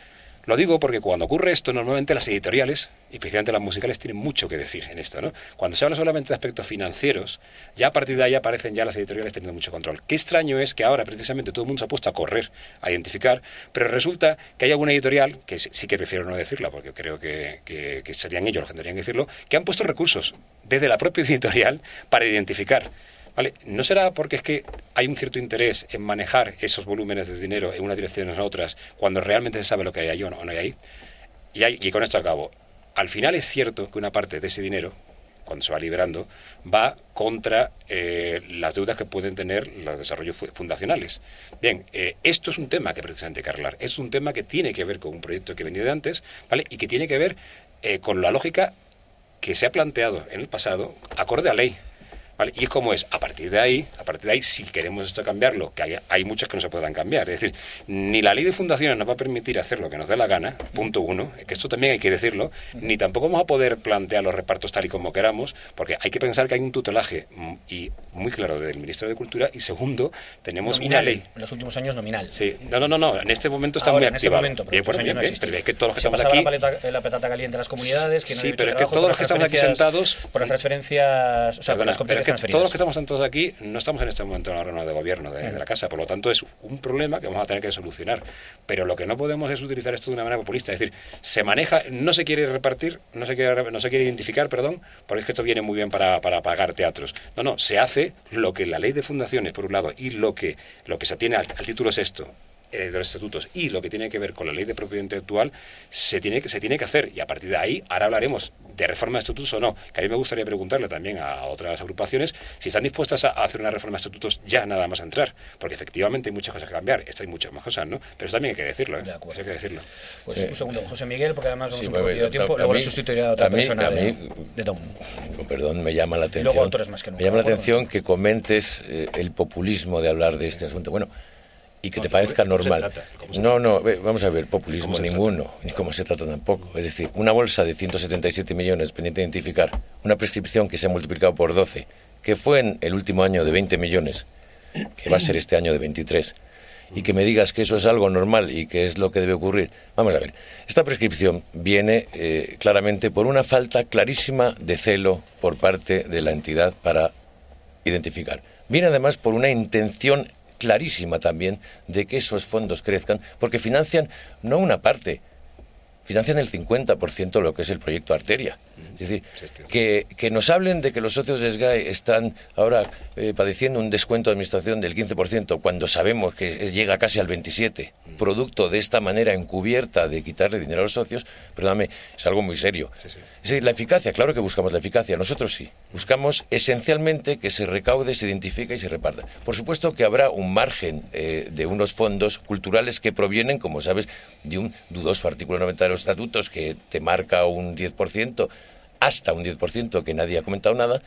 Speaker 10: Lo digo porque cuando ocurre esto, normalmente las editoriales, y especialmente las musicales, tienen mucho que decir en esto, ¿no? Cuando se habla solamente de aspectos financieros, ya a partir de ahí aparecen ya las editoriales teniendo mucho control. Qué extraño es que ahora precisamente todo el mundo se ha puesto a correr, a identificar, pero resulta que hay alguna editorial, que sí que prefiero no decirla, porque creo que, que, que serían ellos los que tendrían que decirlo, que han puesto recursos desde la propia editorial para identificar. Vale, ¿no será porque es que hay un cierto interés en manejar esos volúmenes de dinero en una dirección o en otras cuando realmente se sabe lo que hay ahí o no, o no hay ahí? Y, hay, y con esto acabo. Al final es cierto que una parte de ese dinero, cuando se va liberando, va contra eh, las deudas que pueden tener los desarrollos fundacionales. Bien, eh, esto es un tema que precisamente hay que arreglar. Es un tema que tiene que ver con un proyecto que venía de antes, ¿vale? Y que tiene que ver eh, con la lógica que se ha planteado en el pasado acorde a ley. ¿Vale? Y es como es, a partir de ahí, a partir de ahí, si queremos esto cambiarlo, que hay, hay muchos que no se podrán cambiar, es decir, ni la ley de fundaciones nos va a permitir hacer lo que nos dé la gana, punto uno, que esto también hay que decirlo, ni tampoco vamos a poder plantear los repartos tal y como queramos, porque hay que pensar que hay un tutelaje y muy claro del Ministerio de Cultura, y segundo, tenemos
Speaker 6: nominal,
Speaker 10: una ley.
Speaker 6: En los últimos años nominal.
Speaker 10: Sí, no, no, no, no, en este momento está
Speaker 6: Ahora,
Speaker 10: muy activado.
Speaker 6: En este momento,
Speaker 10: bien, bueno, bien,
Speaker 6: no
Speaker 10: bien, pero es que todos los que
Speaker 6: se
Speaker 10: estamos
Speaker 6: pasaba
Speaker 10: aquí...
Speaker 6: La, paleta, la patata caliente a las comunidades, que no
Speaker 10: sí,
Speaker 6: han
Speaker 10: pero es que
Speaker 6: trabajo,
Speaker 10: todos los que estamos aquí sentados...
Speaker 6: Por las transferencias, o sea,
Speaker 10: Perdona,
Speaker 6: por las competencias
Speaker 10: pero es que
Speaker 6: transferidas.
Speaker 10: todos los que estamos sentados aquí no estamos en este momento en la reunión de gobierno de, de la casa, por lo tanto es un problema que vamos a tener que solucionar, pero lo que no podemos es utilizar esto de una manera populista, es decir, se maneja, no se quiere repartir, no se quiere, no se quiere identificar, perdón, porque es que esto viene muy bien para, para pagar teatros. No, no, se hace lo que la ley de fundaciones, por un lado, y lo que, lo que se tiene al, al título sexto eh, de los estatutos y lo que tiene que ver con la ley de propiedad intelectual se tiene, que, se tiene que hacer, y a partir de ahí ahora hablaremos de reforma de estatutos o no, que a mí me gustaría preguntarle también a otras agrupaciones si están dispuestas a hacer una reforma de estatutos ya nada más entrar, porque efectivamente hay muchas cosas que cambiar, esta hay muchas más cosas, ¿no? Pero eso también hay que decirlo, ¿eh? De acuerdo. Eso hay que decirlo.
Speaker 6: Pues sí. Un segundo, José Miguel, porque además vamos
Speaker 7: sí,
Speaker 6: un poco de tiempo,
Speaker 7: a
Speaker 6: luego
Speaker 7: mí,
Speaker 6: le sustituirá a otra
Speaker 7: a mí,
Speaker 6: persona
Speaker 7: a mí,
Speaker 6: de, de Tom.
Speaker 7: Perdón, me llama la atención.
Speaker 6: Y luego autores más que nunca.
Speaker 7: Me llama la atención que comentes eh, el populismo de hablar de este asunto. Bueno, y que no, te parezca normal. No, no, vamos a ver, populismo ninguno, trata? Ni cómo se trata tampoco. Es decir, una bolsa de ciento setenta y siete millones pendiente de identificar, una prescripción que se ha multiplicado por doce, que fue en el último año de veinte millones, que va a ser este año de veintitrés, y que me digas que eso es algo normal y que es lo que debe ocurrir. Vamos a ver, esta prescripción viene eh, claramente por una falta clarísima de celo por parte de la entidad para identificar. Viene además por una intención clarísima también de que esos fondos crezcan, porque financian no una parte, financian el cincuenta por ciento de lo que es el proyecto Arteria. Es decir, que, que nos hablen de que los socios de S G A E están ahora eh, padeciendo un descuento de administración del quince por ciento, cuando sabemos que llega casi al veintisiete por ciento, producto de esta manera encubierta de quitarle dinero a los socios, perdóname, es algo muy serio. Sí, sí. Es decir, la eficacia, claro que buscamos la eficacia, nosotros sí. Buscamos esencialmente que se recaude, se identifique y se reparta. Por supuesto que habrá un margen eh, de unos fondos culturales que provienen, como sabes, de un dudoso artículo noventa de los estatutos que te marca un diez por ciento, hasta un diez por ciento, que nadie ha comentado nada,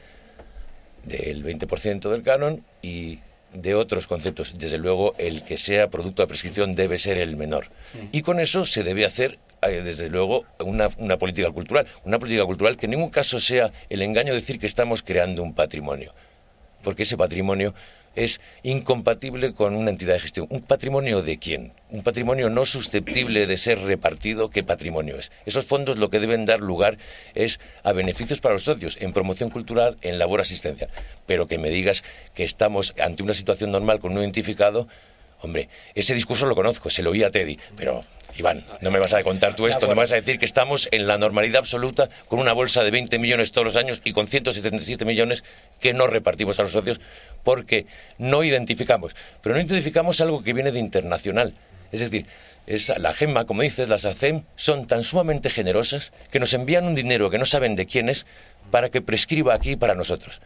Speaker 7: del veinte por ciento del canon y de otros conceptos. Desde luego, el que sea producto de prescripción debe ser el menor. Y con eso se debe hacer, desde luego, una, una política cultural. Una política cultural que en ningún caso sea el engaño de decir que estamos creando un patrimonio. Porque ese patrimonio es incompatible con una entidad de gestión. ¿Un patrimonio de quién? Un patrimonio no susceptible de ser repartido, ¿qué patrimonio es? Esos fondos lo que deben dar lugar es a beneficios para los socios, en promoción cultural, en labor asistencial. Pero que me digas que estamos ante una situación normal con un identificado, hombre, ese discurso lo conozco, se lo oí a Teddy, pero... Iván, no me vas a contar tú esto, no me vas a decir que estamos en la normalidad absoluta con una bolsa de veinte millones todos los años y con ciento setenta y siete millones que no repartimos a los socios porque no identificamos. Pero no identificamos algo que viene de internacional. Es decir, es la GEMA, como dices, las ACEM, son tan sumamente generosas que nos envían un dinero que no saben de quién es para que prescriba aquí para nosotros.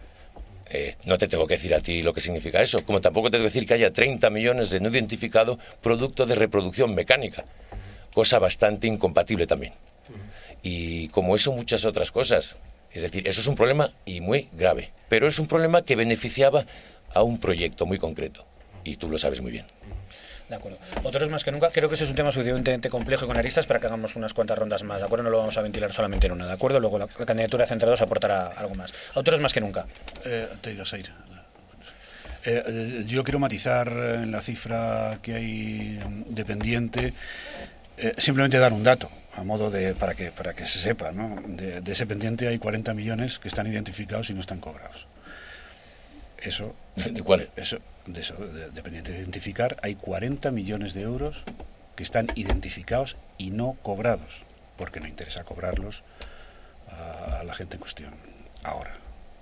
Speaker 7: Eh, no te tengo que decir a ti lo que significa eso, como tampoco te tengo que decir que haya treinta millones de no identificado producto de reproducción mecánica, cosa bastante incompatible también. Y como eso muchas otras cosas. Es decir, eso es un problema y muy grave, pero es un problema que beneficiaba a un proyecto muy concreto, y tú lo sabes muy bien.
Speaker 6: De acuerdo. Autores más que nunca, creo que este es un tema suficientemente complejo y con aristas para que hagamos unas cuantas rondas más, ¿de acuerdo? No lo vamos a ventilar solamente en una, ¿de acuerdo? Luego la, la candidatura de Centrados aportará algo más. Autores más que nunca.
Speaker 8: Eh, te ibas a ir. Eh, eh, yo quiero matizar en la cifra que hay de pendiente Eh, simplemente dar un dato, a modo de para que para que se sepa, ¿no? De, de ese pendiente hay cuarenta millones que están identificados y no están cobrados. Eso,
Speaker 7: ¿De cuál?
Speaker 8: Eso, de eso, de, de pendiente de identificar, hay cuarenta millones de euros que están identificados y no cobrados, porque no interesa cobrarlos a, a la gente en cuestión ahora.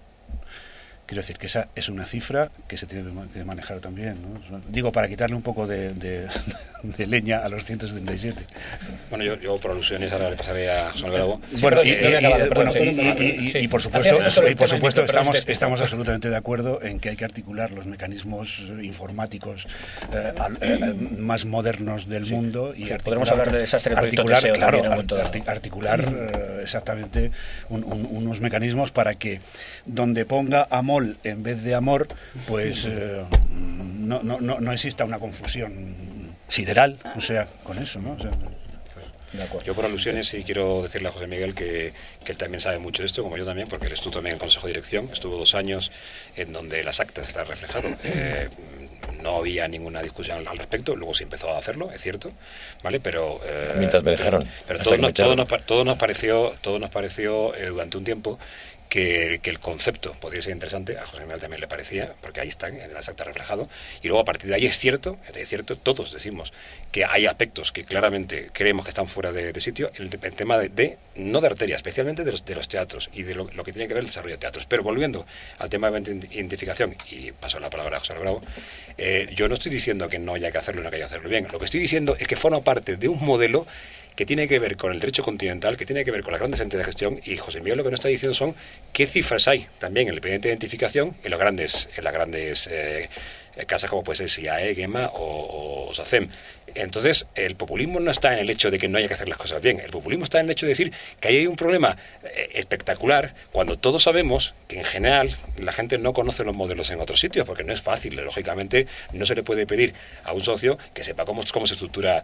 Speaker 8: Quiero decir que esa es una cifra que se tiene que manejar también, ¿no? Digo, para quitarle un poco de, de, de leña a los ciento setenta y siete.
Speaker 10: Bueno, yo, yo por alusiones ahora le pasaré a José Bravo.
Speaker 8: Sí, bueno, y, y, acabado, bueno y, y, y, y por supuesto, y por supuesto estamos, estamos absolutamente de acuerdo en que hay que articular los mecanismos informáticos eh, al, eh, más modernos del sí. mundo y
Speaker 6: sí,
Speaker 8: articular,
Speaker 6: podemos hablar de desastre de
Speaker 8: articular,
Speaker 6: Teseo,
Speaker 8: claro,
Speaker 6: art,
Speaker 8: art, articular eh, exactamente un, un, unos mecanismos para que donde ponga amor en vez de amor, pues eh, no, no, no, no exista una confusión sideral, o sea, con eso, ¿no? O sea,
Speaker 10: yo por alusiones sí quiero decirle a José Miguel que, que él también sabe mucho de esto, como yo también, porque él estuvo también en Consejo de Dirección, estuvo dos años en donde las actas están reflejadas. Eh, no había ninguna discusión al respecto, luego se empezó a hacerlo, es cierto, ¿vale? Pero eh,
Speaker 7: mientras me dejaron.
Speaker 10: Pero todo nos, todo, nos, todo nos pareció, todo nos pareció eh, durante un tiempo Que, que el concepto podría ser interesante, a José Miguel también le parecía, porque ahí están en las actas reflejado, y luego a partir de ahí es cierto, es cierto, todos decimos que hay aspectos que claramente creemos que están fuera de, de sitio, el, el tema de, de, no de arteria, especialmente de los, de los teatros y de lo, lo que tiene que ver el desarrollo de teatros. Pero volviendo al tema de identificación, y paso la palabra a José Bravo, eh, yo no estoy diciendo que no haya que hacerlo y no haya que hacerlo bien, lo que estoy diciendo es que forma parte de un modelo que tiene que ver con el derecho continental, que tiene que ver con las grandes entes de gestión, y José Miguel lo que nos está diciendo son qué cifras hay también en el expediente de identificación en los grandes, en las grandes eh, casas como puede ser S I A E, GEMA o, o SACEM. Entonces, el populismo no está en el hecho de que no haya que hacer las cosas bien, el populismo está en el hecho de decir que ahí hay un problema eh, espectacular cuando todos sabemos que en general la gente no conoce los modelos en otros sitios, porque no es fácil, lógicamente no se le puede pedir a un socio que sepa cómo, cómo se estructura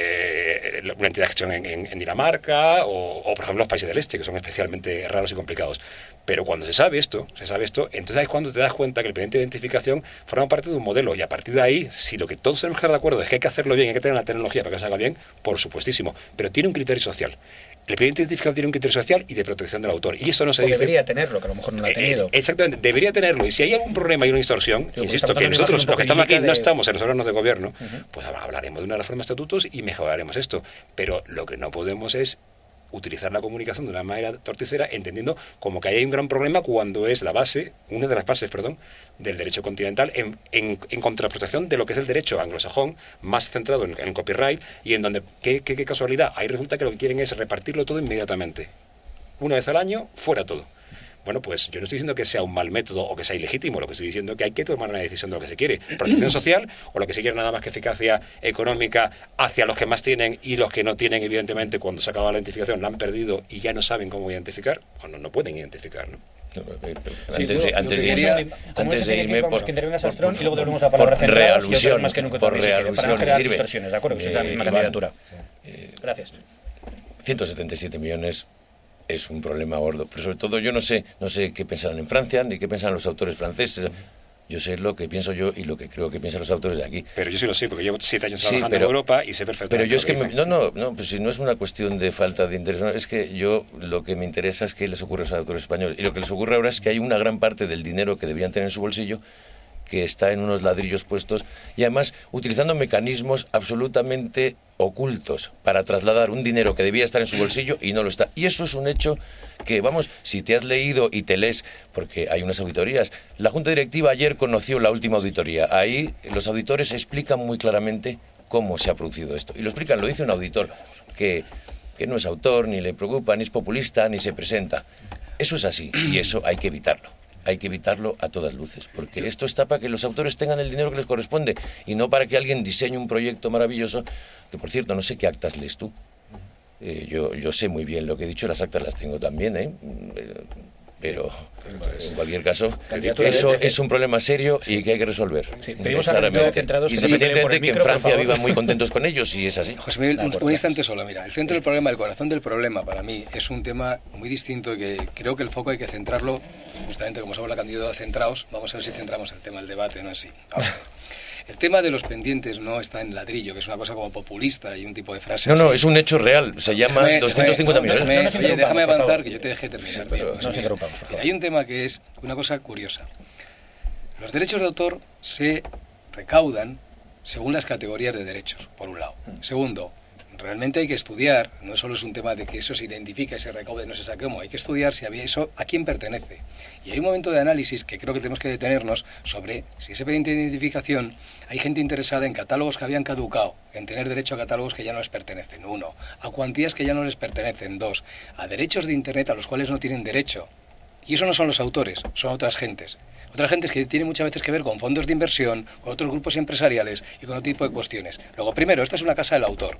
Speaker 10: eh, una entidad de gestión en, en, en Dinamarca o, o, por ejemplo, los países del este, que son especialmente raros y complicados. Pero cuando se sabe esto, se sabe esto, entonces es cuando te das cuenta que el pendiente de identificación forma parte de un modelo, y a partir de ahí, si lo que todos tenemos que estar de acuerdo es que hay que hacerlo bien, hay que tener la tecnología para que se haga bien, por supuestísimo, pero tiene un criterio social. El expediente de identificación tiene un criterio social y de protección del autor, y eso no se
Speaker 6: o
Speaker 10: dice...
Speaker 6: debería tenerlo, que a lo mejor no lo ha tenido.
Speaker 10: Eh, exactamente, debería tenerlo, y si hay algún problema y una distorsión, yo, insisto, que nosotros, los que estamos aquí, de... no estamos en los órganos de gobierno, uh-huh. pues hablaremos de una reforma de estatutos y mejoraremos esto, pero lo que no podemos es utilizar la comunicación de una manera torticera, entendiendo como que hay un gran problema cuando es la base, una de las bases, perdón, del derecho continental en, en, en contraprotección de lo que es el derecho anglosajón, más centrado en, en copyright, y en donde, ¿qué, qué, qué casualidad? Ahí resulta que lo que quieren es repartirlo todo inmediatamente. Una vez al año, fuera todo. Bueno, pues yo no estoy diciendo que sea un mal método o que sea ilegítimo, lo que estoy diciendo es que hay que tomar una decisión de lo que se quiere. Protección social, o lo que se quiere nada más que eficacia económica hacia los que más tienen, y los que no tienen, evidentemente, cuando se acaba la identificación la han perdido y ya no saben cómo identificar, o no, no pueden identificar, ¿no?
Speaker 7: Sí, antes, yo, antes, yo de, irme, antes de irme por,
Speaker 6: que intervenga Sastrón, y luego devolvemos la palabra
Speaker 7: por realusión,
Speaker 6: más que nunca
Speaker 7: por realusión,
Speaker 6: para no generar distorsiones, ¿de acuerdo? Que eh, es la misma candidatura.
Speaker 7: Eh,
Speaker 6: Gracias.
Speaker 7: ciento setenta y siete millones es un problema gordo, pero sobre todo yo no sé no sé qué pensarán en Francia, ni qué piensan los autores franceses. Yo sé lo que pienso yo y lo que creo que piensan los autores de aquí.
Speaker 10: Pero yo sí lo sé, porque llevo siete años trabajando sí, pero, en Europa y sé perfectamente.
Speaker 7: Pero yo es que,
Speaker 10: que
Speaker 7: me, no, no, no, pues si no es una cuestión de falta de interés, no, es que yo lo que me interesa es qué les ocurre a los autores españoles. Y lo que les ocurre ahora es que hay una gran parte del dinero que debían tener en su bolsillo que está en unos ladrillos puestos, y además utilizando mecanismos absolutamente ocultos para trasladar un dinero que debía estar en su bolsillo y no lo está. Y eso es un hecho que, vamos, si te has leído y te lees, porque hay unas auditorías, la Junta Directiva ayer conoció la última auditoría. Ahí los auditores explican muy claramente cómo se ha producido esto. Y lo explican, lo dice un auditor que, que no es autor, ni le preocupa, ni es populista, ni se presenta. Eso es así, y eso hay que evitarlo. Hay que evitarlo a todas luces, porque esto está para que los autores tengan el dinero que les corresponde y no para que alguien diseñe un proyecto maravilloso, que por cierto, no sé qué actas lees tú. Eh, yo, yo sé muy bien lo que he dicho, las actas las tengo también, ¿eh? Pero en cualquier caso, eso es un problema serio y que hay que resolver. Sí,
Speaker 6: pedimos a los centrados,
Speaker 7: independientemente de que en Francia vivan muy contentos con ellos, y es así.
Speaker 11: José Miguel, un, un instante solo, mira, el centro del problema, el corazón del problema, para mí es un tema muy distinto, que creo que el foco hay que centrarlo, justamente como somos la candidatura centrados, vamos a ver si centramos el tema del debate, no así. Ahora, El tema de los pendientes no está en ladrillo, que es una cosa como populista y un tipo de frase.
Speaker 7: No, no,
Speaker 11: así.
Speaker 7: Es un hecho real. Se llama déjame, doscientos cincuenta millones.
Speaker 11: Déjame, no, no oye, déjame avanzar, que yo te dejé terminar. Sí,
Speaker 6: pero, bien, pues, no
Speaker 11: mira, hay un tema que es una cosa curiosa. Los derechos de autor se recaudan según las categorías de derechos, por un lado. Segundo, realmente hay que estudiar, no solo es un tema de que eso se identifica y se recaude, no se saque cómo, hay que estudiar si había eso, a quién pertenece. Y hay un momento de análisis que creo que tenemos que detenernos sobre si ese pendiente de identificación hay gente interesada en catálogos que habían caducado, en tener derecho a catálogos que ya no les pertenecen, uno, a cuantías que ya no les pertenecen, dos, a derechos de Internet a los cuales no tienen derecho. Y eso no son los autores, son otras gentes. Otras gentes que tienen muchas veces que ver con fondos de inversión, con otros grupos empresariales y con otro tipo de cuestiones. Luego, primero, esta es una casa del autor.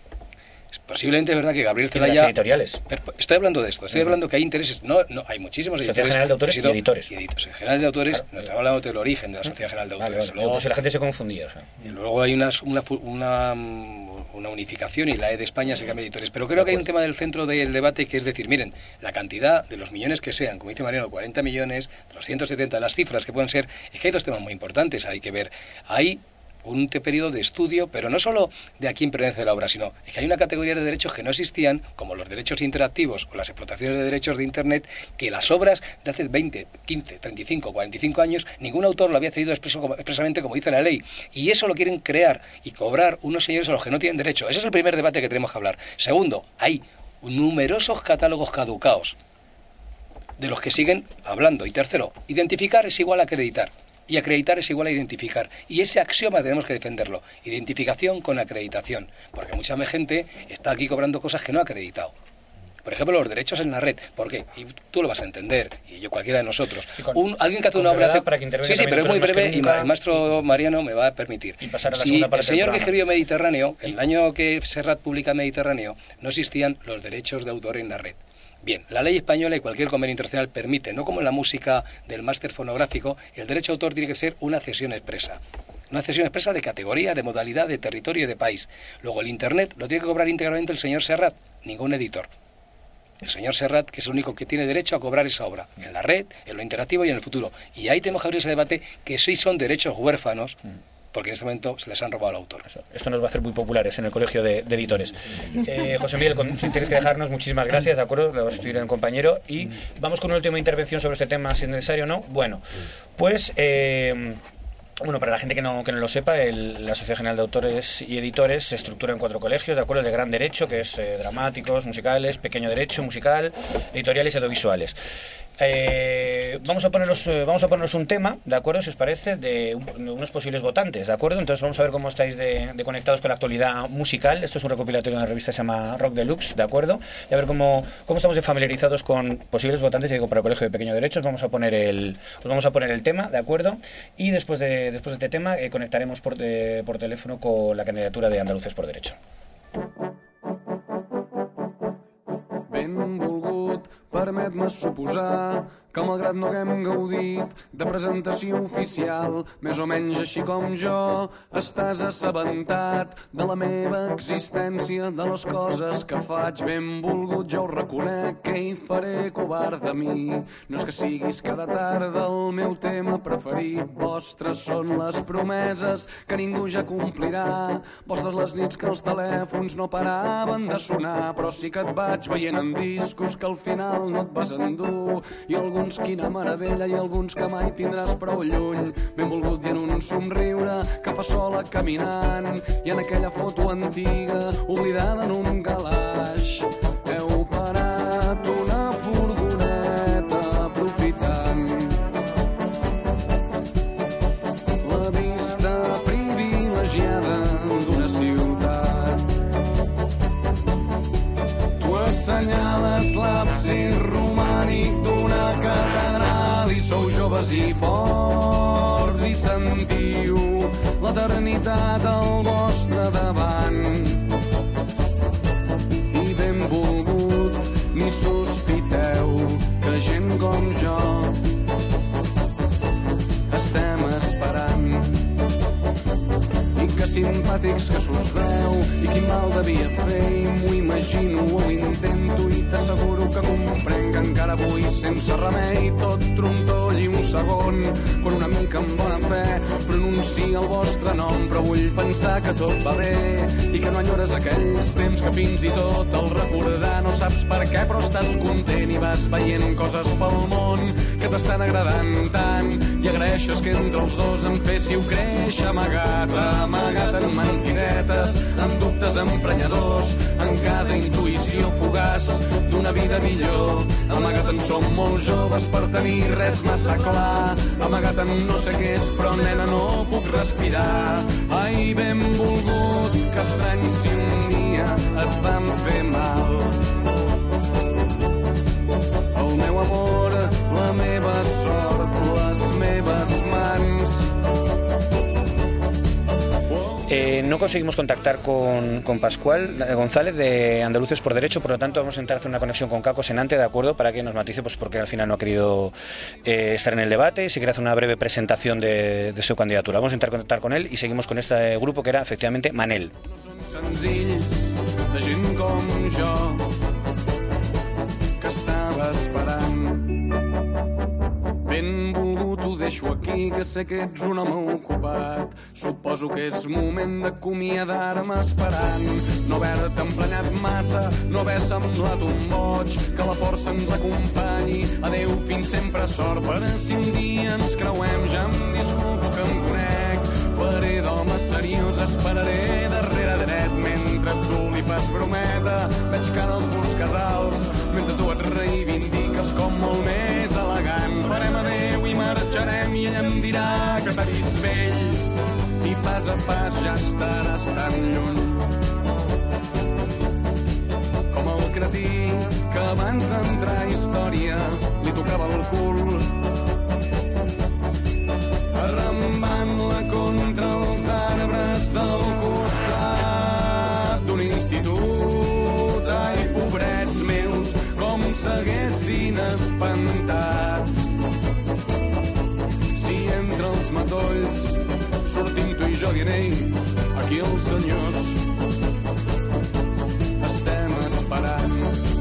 Speaker 11: Es posiblemente verdad que Gabriel Celaya...
Speaker 6: ¿Y las editoriales?
Speaker 11: Estoy hablando de esto, estoy uh-huh. hablando que hay intereses... No, no, hay muchísimos
Speaker 6: Sociedad
Speaker 11: editores...
Speaker 6: Sociedad General de Autores y Editores.
Speaker 11: Y editores. Sociedad General de Autores, claro. No estamos hablando del origen de la Sociedad General de Autores.
Speaker 6: Vale, vale.
Speaker 11: Luego,
Speaker 6: pues si la gente se confundía. O sea.
Speaker 11: Y luego hay una, una, una, una unificación y la E de España se cambia de editores. Pero creo que hay un tema del centro del debate que es decir, miren, la cantidad de los millones que sean, como dice Mariano, cuarenta millones, doscientos setenta, las cifras que pueden ser... Es que hay dos temas muy importantes, hay que ver. Hay... un periodo de estudio, pero no solo de a quién pertenece la obra, sino es que hay una categoría de derechos que no existían, como los derechos interactivos o las explotaciones de derechos de Internet, que las obras de hace veinte, quince, treinta y cinco, cuarenta y cinco años, ningún autor lo había cedido expreso, como, expresamente como dice la ley. Y eso lo quieren crear y cobrar unos señores a los que no tienen derecho. Ese es el primer debate que tenemos que hablar. Segundo, hay numerosos catálogos caducados de los que siguen hablando. Y tercero, identificar es igual a acreditar. Y acreditar es igual a identificar. Y ese axioma tenemos que defenderlo. Identificación con acreditación. Porque mucha gente está aquí cobrando cosas que no ha acreditado. Por ejemplo, los derechos en la red. ¿Por qué? Y tú lo vas a entender, y yo cualquiera de nosotros.
Speaker 6: Con,
Speaker 11: Un, alguien que hace una obra... Hace...
Speaker 6: Para que
Speaker 11: sí, sí, pero es muy breve y el maestro Mariano me va a permitir.
Speaker 6: Y pasar a la
Speaker 11: si
Speaker 6: segunda parte
Speaker 11: el señor que
Speaker 6: del
Speaker 11: escribió Mediterráneo, el año que Serrat publica Mediterráneo, no existían los derechos de autor en la red. Bien, la ley española y cualquier convenio internacional permite, no como en la música del máster fonográfico, el derecho de autor tiene que ser una cesión expresa. Una cesión expresa de categoría, de modalidad, de territorio y de país. Luego el Internet lo tiene que cobrar íntegramente el señor Serrat, ningún editor. El señor Serrat, que es el único que tiene derecho a cobrar esa obra, en la red, en lo interactivo y en el futuro. Y ahí tenemos que abrir ese debate que sí son derechos huérfanos, porque en este momento se les han robado al autor.
Speaker 6: Eso, esto nos va a hacer muy populares en el colegio de, de editores. Eh, José Miguel, con, si tienes que dejarnos, muchísimas gracias, ¿de acuerdo? Le vas a estudiar en compañero. Y vamos con una última intervención sobre este tema, si es necesario o no. Bueno, pues... Eh, Bueno, para la gente que no, que no lo sepa, el, la Sociedad General de Autores y Editores se estructura en cuatro colegios, ¿de acuerdo? El de Gran Derecho, que es eh, dramáticos, musicales, Pequeño Derecho, musical, editoriales y audiovisuales. Eh, vamos a poneros eh, vamos a poneros un tema, ¿de acuerdo? Si os parece, de, un, de unos posibles votantes, ¿de acuerdo? Entonces vamos a ver cómo estáis de, de conectados con la actualidad musical. Esto es un recopilatorio de una revista que se llama Rock Deluxe, ¿de acuerdo? Y a ver cómo, cómo estamos de familiarizados con posibles votantes, y digo, para el Colegio de Pequeño Derecho. Os vamos a poner el, os vamos a poner el tema, ¿de acuerdo? Y después de, después de este tema eh, conectaremos por, de, por teléfono con la candidatura de Andaluces por Derecho.
Speaker 12: Benvolgut, permet-me suposar que malgrat no haguem gaudit de presentació oficial, més o menys així com jo, estàs assabentat de la meva existència, de les coses que faig. Benvolgut, jo ho reconec, què hi faré, covard de mi? No és que siguis cada tarda el meu tema preferit, vostres són les promeses que ningú ja complirà, vostres les nits que els telèfons no paraven de sonar, però sí que et vaig veient en discos que al final no et vas endur, i alguns quina meravella i alguns que mai tindràs prou lluny. Benvolgut i en un somriure que fa sola caminant, i en aquella foto antiga oblidada en un calaix heu parat una furgoneta aprofitant la vista privilegiada d'una ciutat. Tu assenyales l'absis romànic d'una catedral i sou joves i forts i sentiu l'eternitat al vostre davant. I benvolgut, ni sospiteu que gent com jo estem esperant. I que simpàtics que s'us veu, i quin mal devia fer, i m'ho imagino, ho intento, i t'asseguro que comprenc que encara avui sense remei tot trontoll i un segon, quan una mica amb bona fe pronuncia el vostre nom, però vull pensar que tot va bé i que no enyores aquells temps que fins i tot el recordar no saps per què, però estàs content i vas veient coses pel món que t'estan agradant tant i agraeixes que entre els dos em féssiu créixer amagat, amagat en mentidetes, en dubtes emprenyadors, en cada intuïció fugaç d'una vida millor. Amagat en som molt joves per tenir res massa clar, amagat en no sé què és, però nena no puc respirar. Ai, benvolgut, que estrany si un dia et vam fer mal. El meu amor, la meva sort, les meves mans.
Speaker 6: Eh, no conseguimos contactar con, con Pascual González de Andaluces por Derecho, por lo tanto vamos a intentar hacer una conexión con Caco Senante, ¿de acuerdo? Para que nos matice, pues porque al final no ha querido eh, estar en el debate y si quiere hacer una breve presentación de, de su candidatura. Vamos a intentar contactar con él y seguimos con este grupo que era efectivamente Manel.
Speaker 12: No són senzills de gent com jo que estava esperant. Benvolgut, ho deixo aquí, que sé que ets un home ocupat. Suposo que és moment d'acomiadar-me esperant. No haver-te emprenyat massa, no haver semblat un boig, que la força ens acompanyi. Adéu, fins sempre, sort, per si un dia ens creuem. Ja em disculpo que em conec, faré d'home seriós, esperaré darrere dret mentre tu li fas brometa. Veig que ara els busques alts, mentre tu et reivindiques com molt més elegant. Farem adéu i marxarem i ella em dirà que t'ha vist vell i pas a pas ja estaràs tan lluny com el cretí que abans d'entrar a història li tocava el cul arrambant-la contra els arbres del costat d'un institut. Ai, pobrets meus, com s'haguessin espantat si entre els matolls sortim tu i jo dient ei, aquí els senyors estem esperant.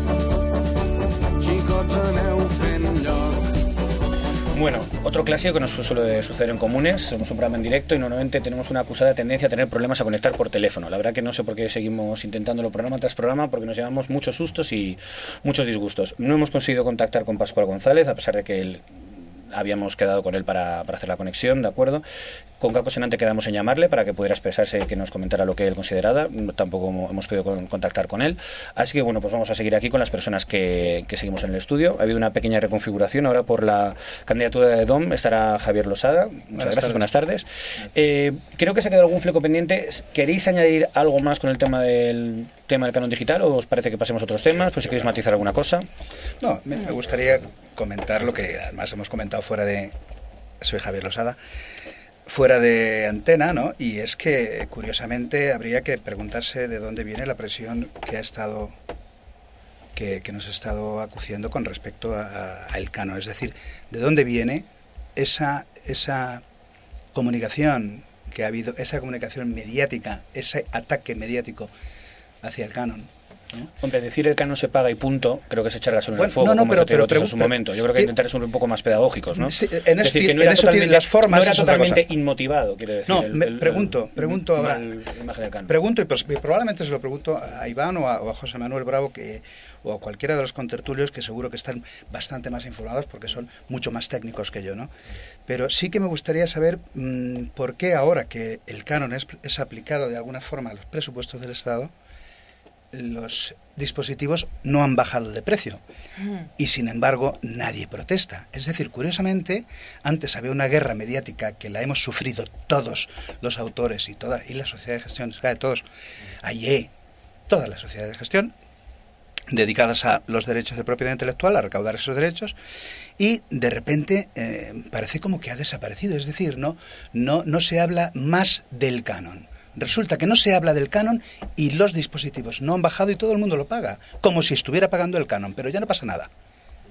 Speaker 12: Xicots, aneu fent lloc.
Speaker 6: Bueno, otro clásico que nos suele suceder en comunes, somos un programa en directo y normalmente tenemos una acusada tendencia a tener problemas a conectar por teléfono. La verdad que no sé por qué seguimos intentándolo programa tras programa, porque nos llevamos muchos sustos y muchos disgustos. No hemos conseguido contactar con Pascual González, a pesar de que él... habíamos quedado con él para, para hacer la conexión, ¿de acuerdo? Con Caco Senante quedamos en llamarle para que pudiera expresarse y que nos comentara lo que él considerara. Tampoco hemos podido con, contactar con él. Así que bueno, pues vamos a seguir aquí con las personas que, que seguimos en el estudio. Ha habido una pequeña reconfiguración. Ahora por la candidatura de D O M estará Javier Losada. Muchas buenas gracias, tardes. Buenas tardes. Eh, creo que se ha quedado algún fleco pendiente. ¿Queréis añadir algo más con el tema del tema del canon digital o os parece que pasemos a otros temas? Pues si queréis matizar alguna cosa.
Speaker 13: No, me, me gustaría comentar lo que además hemos comentado fuera de... Soy Javier Losada. Fuera de antena, ¿no? Y es que, curiosamente, habría que preguntarse de dónde viene la presión que ha estado... que, que nos ha estado acuciando con respecto a, a el canon. Es decir, de dónde viene esa, esa comunicación que ha habido, esa comunicación mediática, ese ataque mediático hacia el canon. ¿no?
Speaker 6: Hombre, decir el canon se paga y punto, creo que es echar gasolina
Speaker 13: bueno,
Speaker 6: al fuego,
Speaker 13: no, no,
Speaker 6: como
Speaker 13: pero, pero,
Speaker 6: pero, en su momento. Yo creo que hay que intentar ser un poco más pedagógicos, ¿no?
Speaker 13: Sí, en
Speaker 6: es
Speaker 13: eso,
Speaker 6: decir, que no
Speaker 13: en
Speaker 6: era
Speaker 13: eso
Speaker 6: totalmente,
Speaker 13: las formas
Speaker 6: no era
Speaker 13: es otra
Speaker 6: totalmente
Speaker 13: cosa.
Speaker 6: inmotivado, quiero decir.
Speaker 13: No,
Speaker 6: el,
Speaker 13: me
Speaker 6: el,
Speaker 13: pregunto,
Speaker 6: el,
Speaker 13: pregunto ahora.
Speaker 6: la imagen del canon.
Speaker 13: Pregunto, y, pues, y probablemente se lo pregunto a Iván o a, o a José Manuel Bravo, que, o a cualquiera de los contertulios que seguro que están bastante más informados porque son mucho más técnicos que yo, ¿no? Pero sí que me gustaría saber mmm, por qué ahora que el canon es, es aplicado de alguna forma a los presupuestos del Estado, los dispositivos no han bajado de precio y sin embargo nadie protesta. Es decir, curiosamente, antes había una guerra mediática que la hemos sufrido todos los autores y toda y la sociedad de gestión, de todos, ayer, toda la sociedad de gestión, dedicadas a los derechos de propiedad intelectual, a recaudar esos derechos, y de repente eh, parece como que ha desaparecido. Es decir, no, no, no se habla más del canon. Resulta que no se habla del canon y los dispositivos no han bajado y todo el mundo lo paga, como si estuviera pagando el canon, pero ya no pasa nada.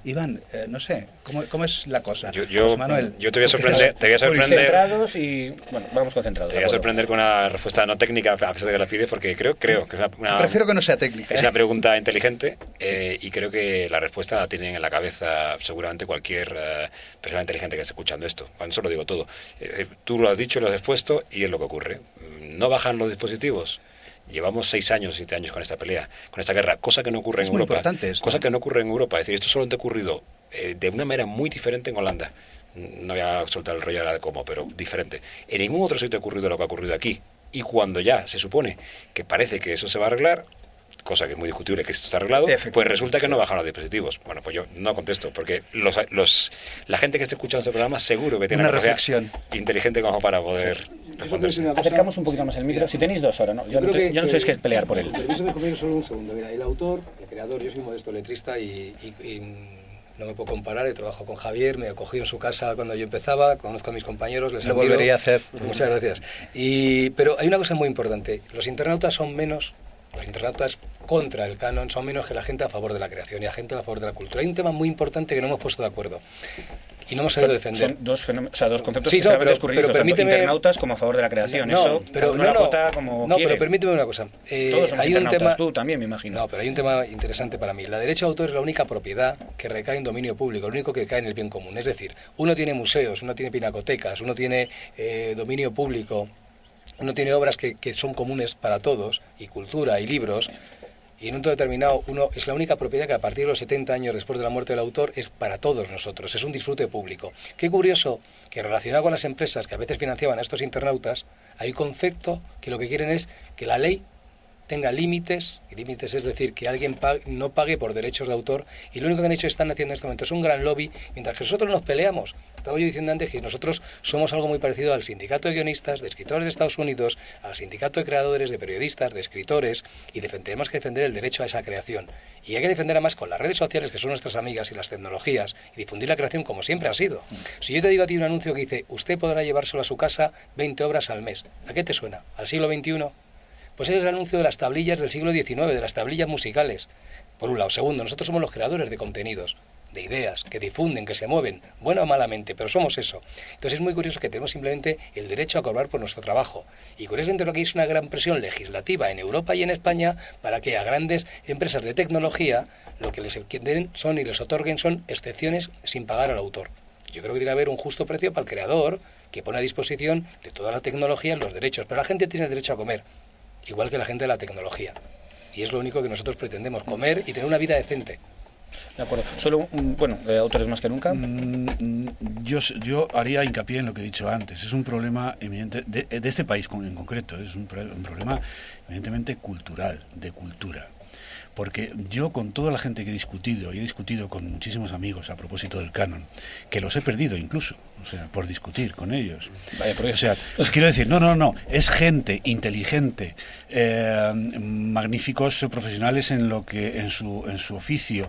Speaker 13: Iván, eh, no sé, ¿cómo, ¿cómo es la cosa?
Speaker 10: Yo, yo, Manuel, yo te voy a sorprender. Te voy a sorprender
Speaker 6: concentrados y, bueno, vamos concentrados.
Speaker 10: Te voy a sorprender con una respuesta no técnica, a pesar de que la pides, porque creo, creo que es una,
Speaker 13: Prefiero que no sea técnica.
Speaker 10: Es
Speaker 13: ¿eh?
Speaker 10: una pregunta inteligente eh, y creo que la respuesta la tienen en la cabeza seguramente cualquier eh, persona inteligente que esté escuchando esto. Con eso lo digo todo. Eh, tú lo has dicho, lo has expuesto y es lo que ocurre. No bajan los dispositivos. Llevamos seis años, siete años con esta pelea, con esta guerra, cosa que no ocurre
Speaker 13: es
Speaker 10: en
Speaker 13: muy
Speaker 10: Europa.
Speaker 13: Importante esto.
Speaker 10: Cosa que no ocurre en Europa. Es decir, esto solo te ha ocurrido eh, de una manera muy diferente en Holanda. No voy a soltar el rollo ahora de cómo, pero diferente. En ningún otro sitio ha ocurrido lo que ha ocurrido aquí. Y cuando ya se supone que parece que eso se va a arreglar, cosa que es muy discutible que esto está arreglado, pues resulta que no bajan los dispositivos. Bueno, pues yo no contesto, porque los, los, la gente que esté escuchando este programa seguro que tiene
Speaker 13: una
Speaker 10: una
Speaker 13: reflexión
Speaker 10: inteligente como para poder responderse.
Speaker 6: Acercamos un poquito más el micro. Si tenéis dos ahora, ¿no? Yo, yo no, te, yo no sé es que pelear por él.
Speaker 11: Permíteme conmigo solo un segundo. Mira, el autor, el creador, yo soy un modesto letrista y, y, y no me puedo comparar. He trabajado con Javier, me acogí en su casa cuando yo empezaba, conozco a mis compañeros, les
Speaker 13: lo volvería a hacer.
Speaker 11: Muchas gracias. Y, pero hay una cosa muy importante. Los internautas son menos... Los internautas contra el canon son menos que la gente a favor de la creación y la gente a favor de la cultura. Hay un tema muy importante que no hemos puesto de acuerdo y no hemos sabido defender.
Speaker 6: Son dos, o sea, dos conceptos
Speaker 11: sí,
Speaker 6: extremadamente
Speaker 11: no,
Speaker 6: escurridizos,
Speaker 11: pero
Speaker 6: tanto internautas como a favor de la creación.
Speaker 11: No,
Speaker 6: Eso,
Speaker 11: pero,
Speaker 6: cada uno
Speaker 11: no,
Speaker 6: la
Speaker 11: no,
Speaker 6: jota como
Speaker 11: no
Speaker 6: quiere.
Speaker 11: pero permíteme una cosa. Eh,
Speaker 6: Todos somos
Speaker 11: hay
Speaker 6: internautas,
Speaker 11: un tema,
Speaker 6: tú también, me imagino.
Speaker 11: No, pero hay un tema interesante para mí. La derecha de autor es la única propiedad que recae en dominio público, el único que cae en el bien común. Es decir, uno tiene museos, uno tiene pinacotecas, uno tiene eh, dominio público, uno tiene obras que, que son comunes para todos, y cultura, y libros. Y en un momento determinado, uno es la única propiedad que a partir de los setenta años después de la muerte del autor es para todos nosotros, es un disfrute público. Qué curioso que relacionado con las empresas que a veces financiaban a estos internautas, hay un concepto que lo que quieren es que la ley tenga límites, y límites es decir, que alguien pague, no pague por derechos de autor, y lo único que han hecho están haciendo en este momento es un gran lobby, mientras que nosotros nos peleamos. Estaba yo diciendo antes que nosotros somos algo muy parecido al sindicato de guionistas, de escritores de Estados Unidos, al sindicato de creadores, de periodistas, de escritores, y tenemos que defender el derecho a esa creación. Y hay que defender además con las redes sociales, que son nuestras amigas, y las tecnologías, y difundir la creación como siempre ha sido. Si yo te digo a ti un anuncio que dice, usted podrá llevárselo a su casa veinte obras al mes, ¿a qué te suena? ¿Al siglo veintiuno? Pues es el anuncio de las tablillas del siglo diecinueve, de las tablillas musicales. Por un lado. Segundo, nosotros somos los creadores de contenidos, de ideas, que difunden, que se mueven, bueno o malamente, pero somos eso. Entonces es muy curioso que tenemos simplemente el derecho a cobrar por nuestro trabajo. Y curiosamente lo que hay es una gran presión legislativa en Europa y en España para que a grandes empresas de tecnología lo que les den son y les otorguen son excepciones sin pagar al autor. Yo creo que tiene que haber un justo precio para el creador que pone a disposición de toda la tecnología los derechos. Pero la gente tiene el derecho a comer, igual que la gente de la tecnología. Y es lo único que nosotros pretendemos, comer y tener una vida decente.
Speaker 6: De acuerdo. Solo, un, bueno, eh, autores más que nunca.
Speaker 8: Mm, yo, yo haría hincapié en lo que he dicho antes. Es un problema evidente de, de este país en concreto. Es un, un problema evidentemente cultural, de cultura. Porque yo con toda la gente que he discutido, y he discutido con muchísimos amigos a propósito del canon, que los he perdido incluso, o sea, por discutir con ellos.
Speaker 6: Vaya,
Speaker 8: o sea, quiero decir, no, no, no, es gente inteligente, eh, magníficos profesionales en lo que, en su, en su oficio,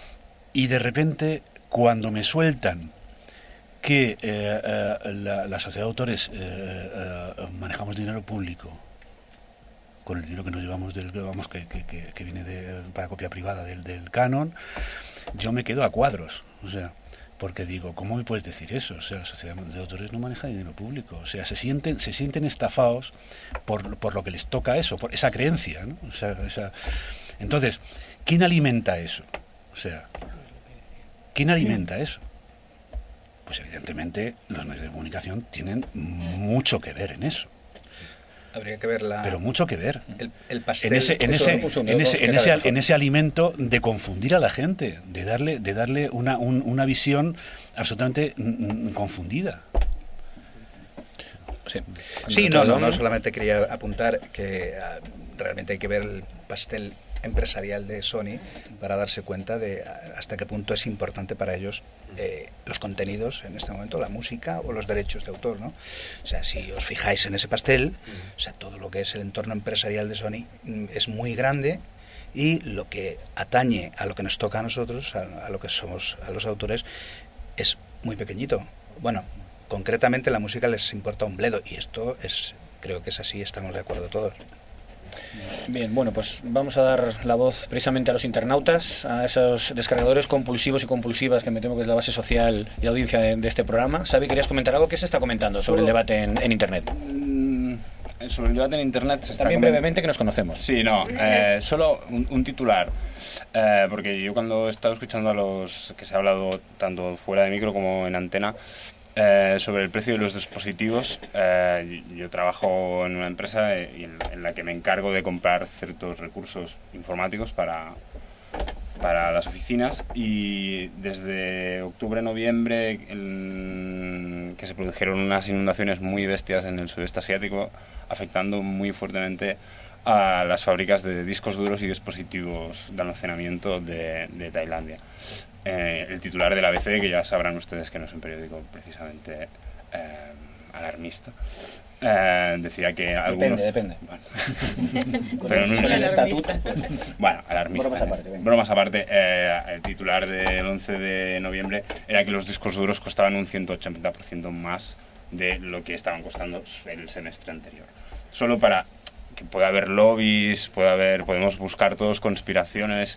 Speaker 8: y de repente cuando me sueltan que eh, eh, la, la sociedad de autores eh, eh, manejamos dinero público, con el dinero que nos llevamos del vamos que, que, que viene de, para copia privada del, del canon, yo me quedo a cuadros, o sea, porque digo, ¿cómo me puedes decir eso? O sea, la sociedad de autores no maneja dinero público, o sea, se sienten se sienten estafados por, por lo que les toca eso, por esa creencia, ¿no? O sea, esa... Entonces, ¿quién alimenta eso? O sea, ¿quién alimenta eso? Pues evidentemente los medios de comunicación tienen mucho que ver en eso.
Speaker 13: Habría que ver la...
Speaker 8: Pero mucho que ver.
Speaker 13: El, el pastel.
Speaker 8: En ese, en ese, en ese, en ese, en ese alimento de confundir a la gente, de darle, de darle una, un, una visión absolutamente mm, confundida.
Speaker 13: Sí, sí no, no, no, solamente quería apuntar que uh, realmente hay que ver el pastel empresarial de Sony para darse cuenta de hasta qué punto es importante para ellos eh, los contenidos en este momento, la música o los derechos de autor, ¿no? O sea, si os fijáis en ese pastel, o sea, todo lo que es el entorno empresarial de Sony es muy grande, y lo que atañe a lo que nos toca a nosotros, a, a lo que somos, a los autores, es muy pequeñito. Bueno, concretamente la música les importa un bledo, y esto es, creo que es así, estamos de acuerdo todos.
Speaker 6: Bien, bueno, pues vamos a dar la voz precisamente a los internautas, a esos descargadores compulsivos y compulsivas que me temo que es la base social y la audiencia de, de este programa. Xavi, ¿querías comentar algo? ¿Qué se está comentando sobre
Speaker 14: Solo,
Speaker 6: el debate en, en Internet?
Speaker 14: Mm, sobre el debate en Internet se está
Speaker 6: También
Speaker 14: coment...
Speaker 6: brevemente, que nos conocemos.
Speaker 14: Sí, no, eh, solo un, un titular, eh, porque yo cuando he estado escuchando a los que se ha hablado tanto fuera de micro como en antena, Eh, sobre el precio de los dispositivos, eh, yo trabajo en una empresa en, en la que me encargo de comprar ciertos recursos informáticos para, para las oficinas, y desde octubre-noviembre que se produjeron unas inundaciones muy bestias en el sudeste asiático, afectando muy fuertemente a las fábricas de discos duros y dispositivos de almacenamiento de, de Tailandia. Eh, el titular del A B C, que ya sabrán ustedes que no es un periódico precisamente eh, alarmista, eh, decía que algunos...
Speaker 6: Depende, depende.
Speaker 14: Bueno, pero no, el estatuto. Bueno, alarmista. Bromas aparte. ¿eh? Bromas aparte, eh, el titular del once de noviembre era que los discos duros costaban un ciento ochenta por ciento más de lo que estaban costando el semestre anterior. Solo para que pueda haber lobbies, pueda haber, podemos buscar todos conspiraciones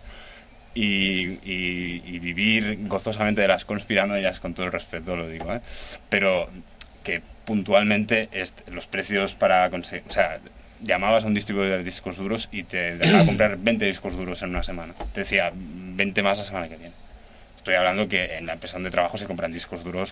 Speaker 14: y, y, y vivir gozosamente de las conspiranoias, con todo el respeto lo digo, ¿eh? Pero que puntualmente est- los precios para conseguir, o sea, llamabas a un distribuidor de discos duros y te dejaba comprar veinte discos duros en una semana, te decía veinte más la semana que viene. Estoy hablando que en la empresa donde trabajo se compran discos duros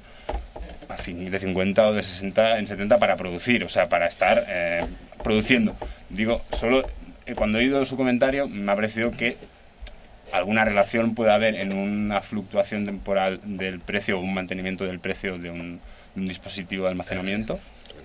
Speaker 14: de cincuenta o de sesenta en setenta para producir, o sea, para estar eh, produciendo. Digo, solo eh, cuando he oído su comentario me ha parecido que alguna relación puede haber en una fluctuación temporal del precio o un mantenimiento del precio de un, de un dispositivo de almacenamiento.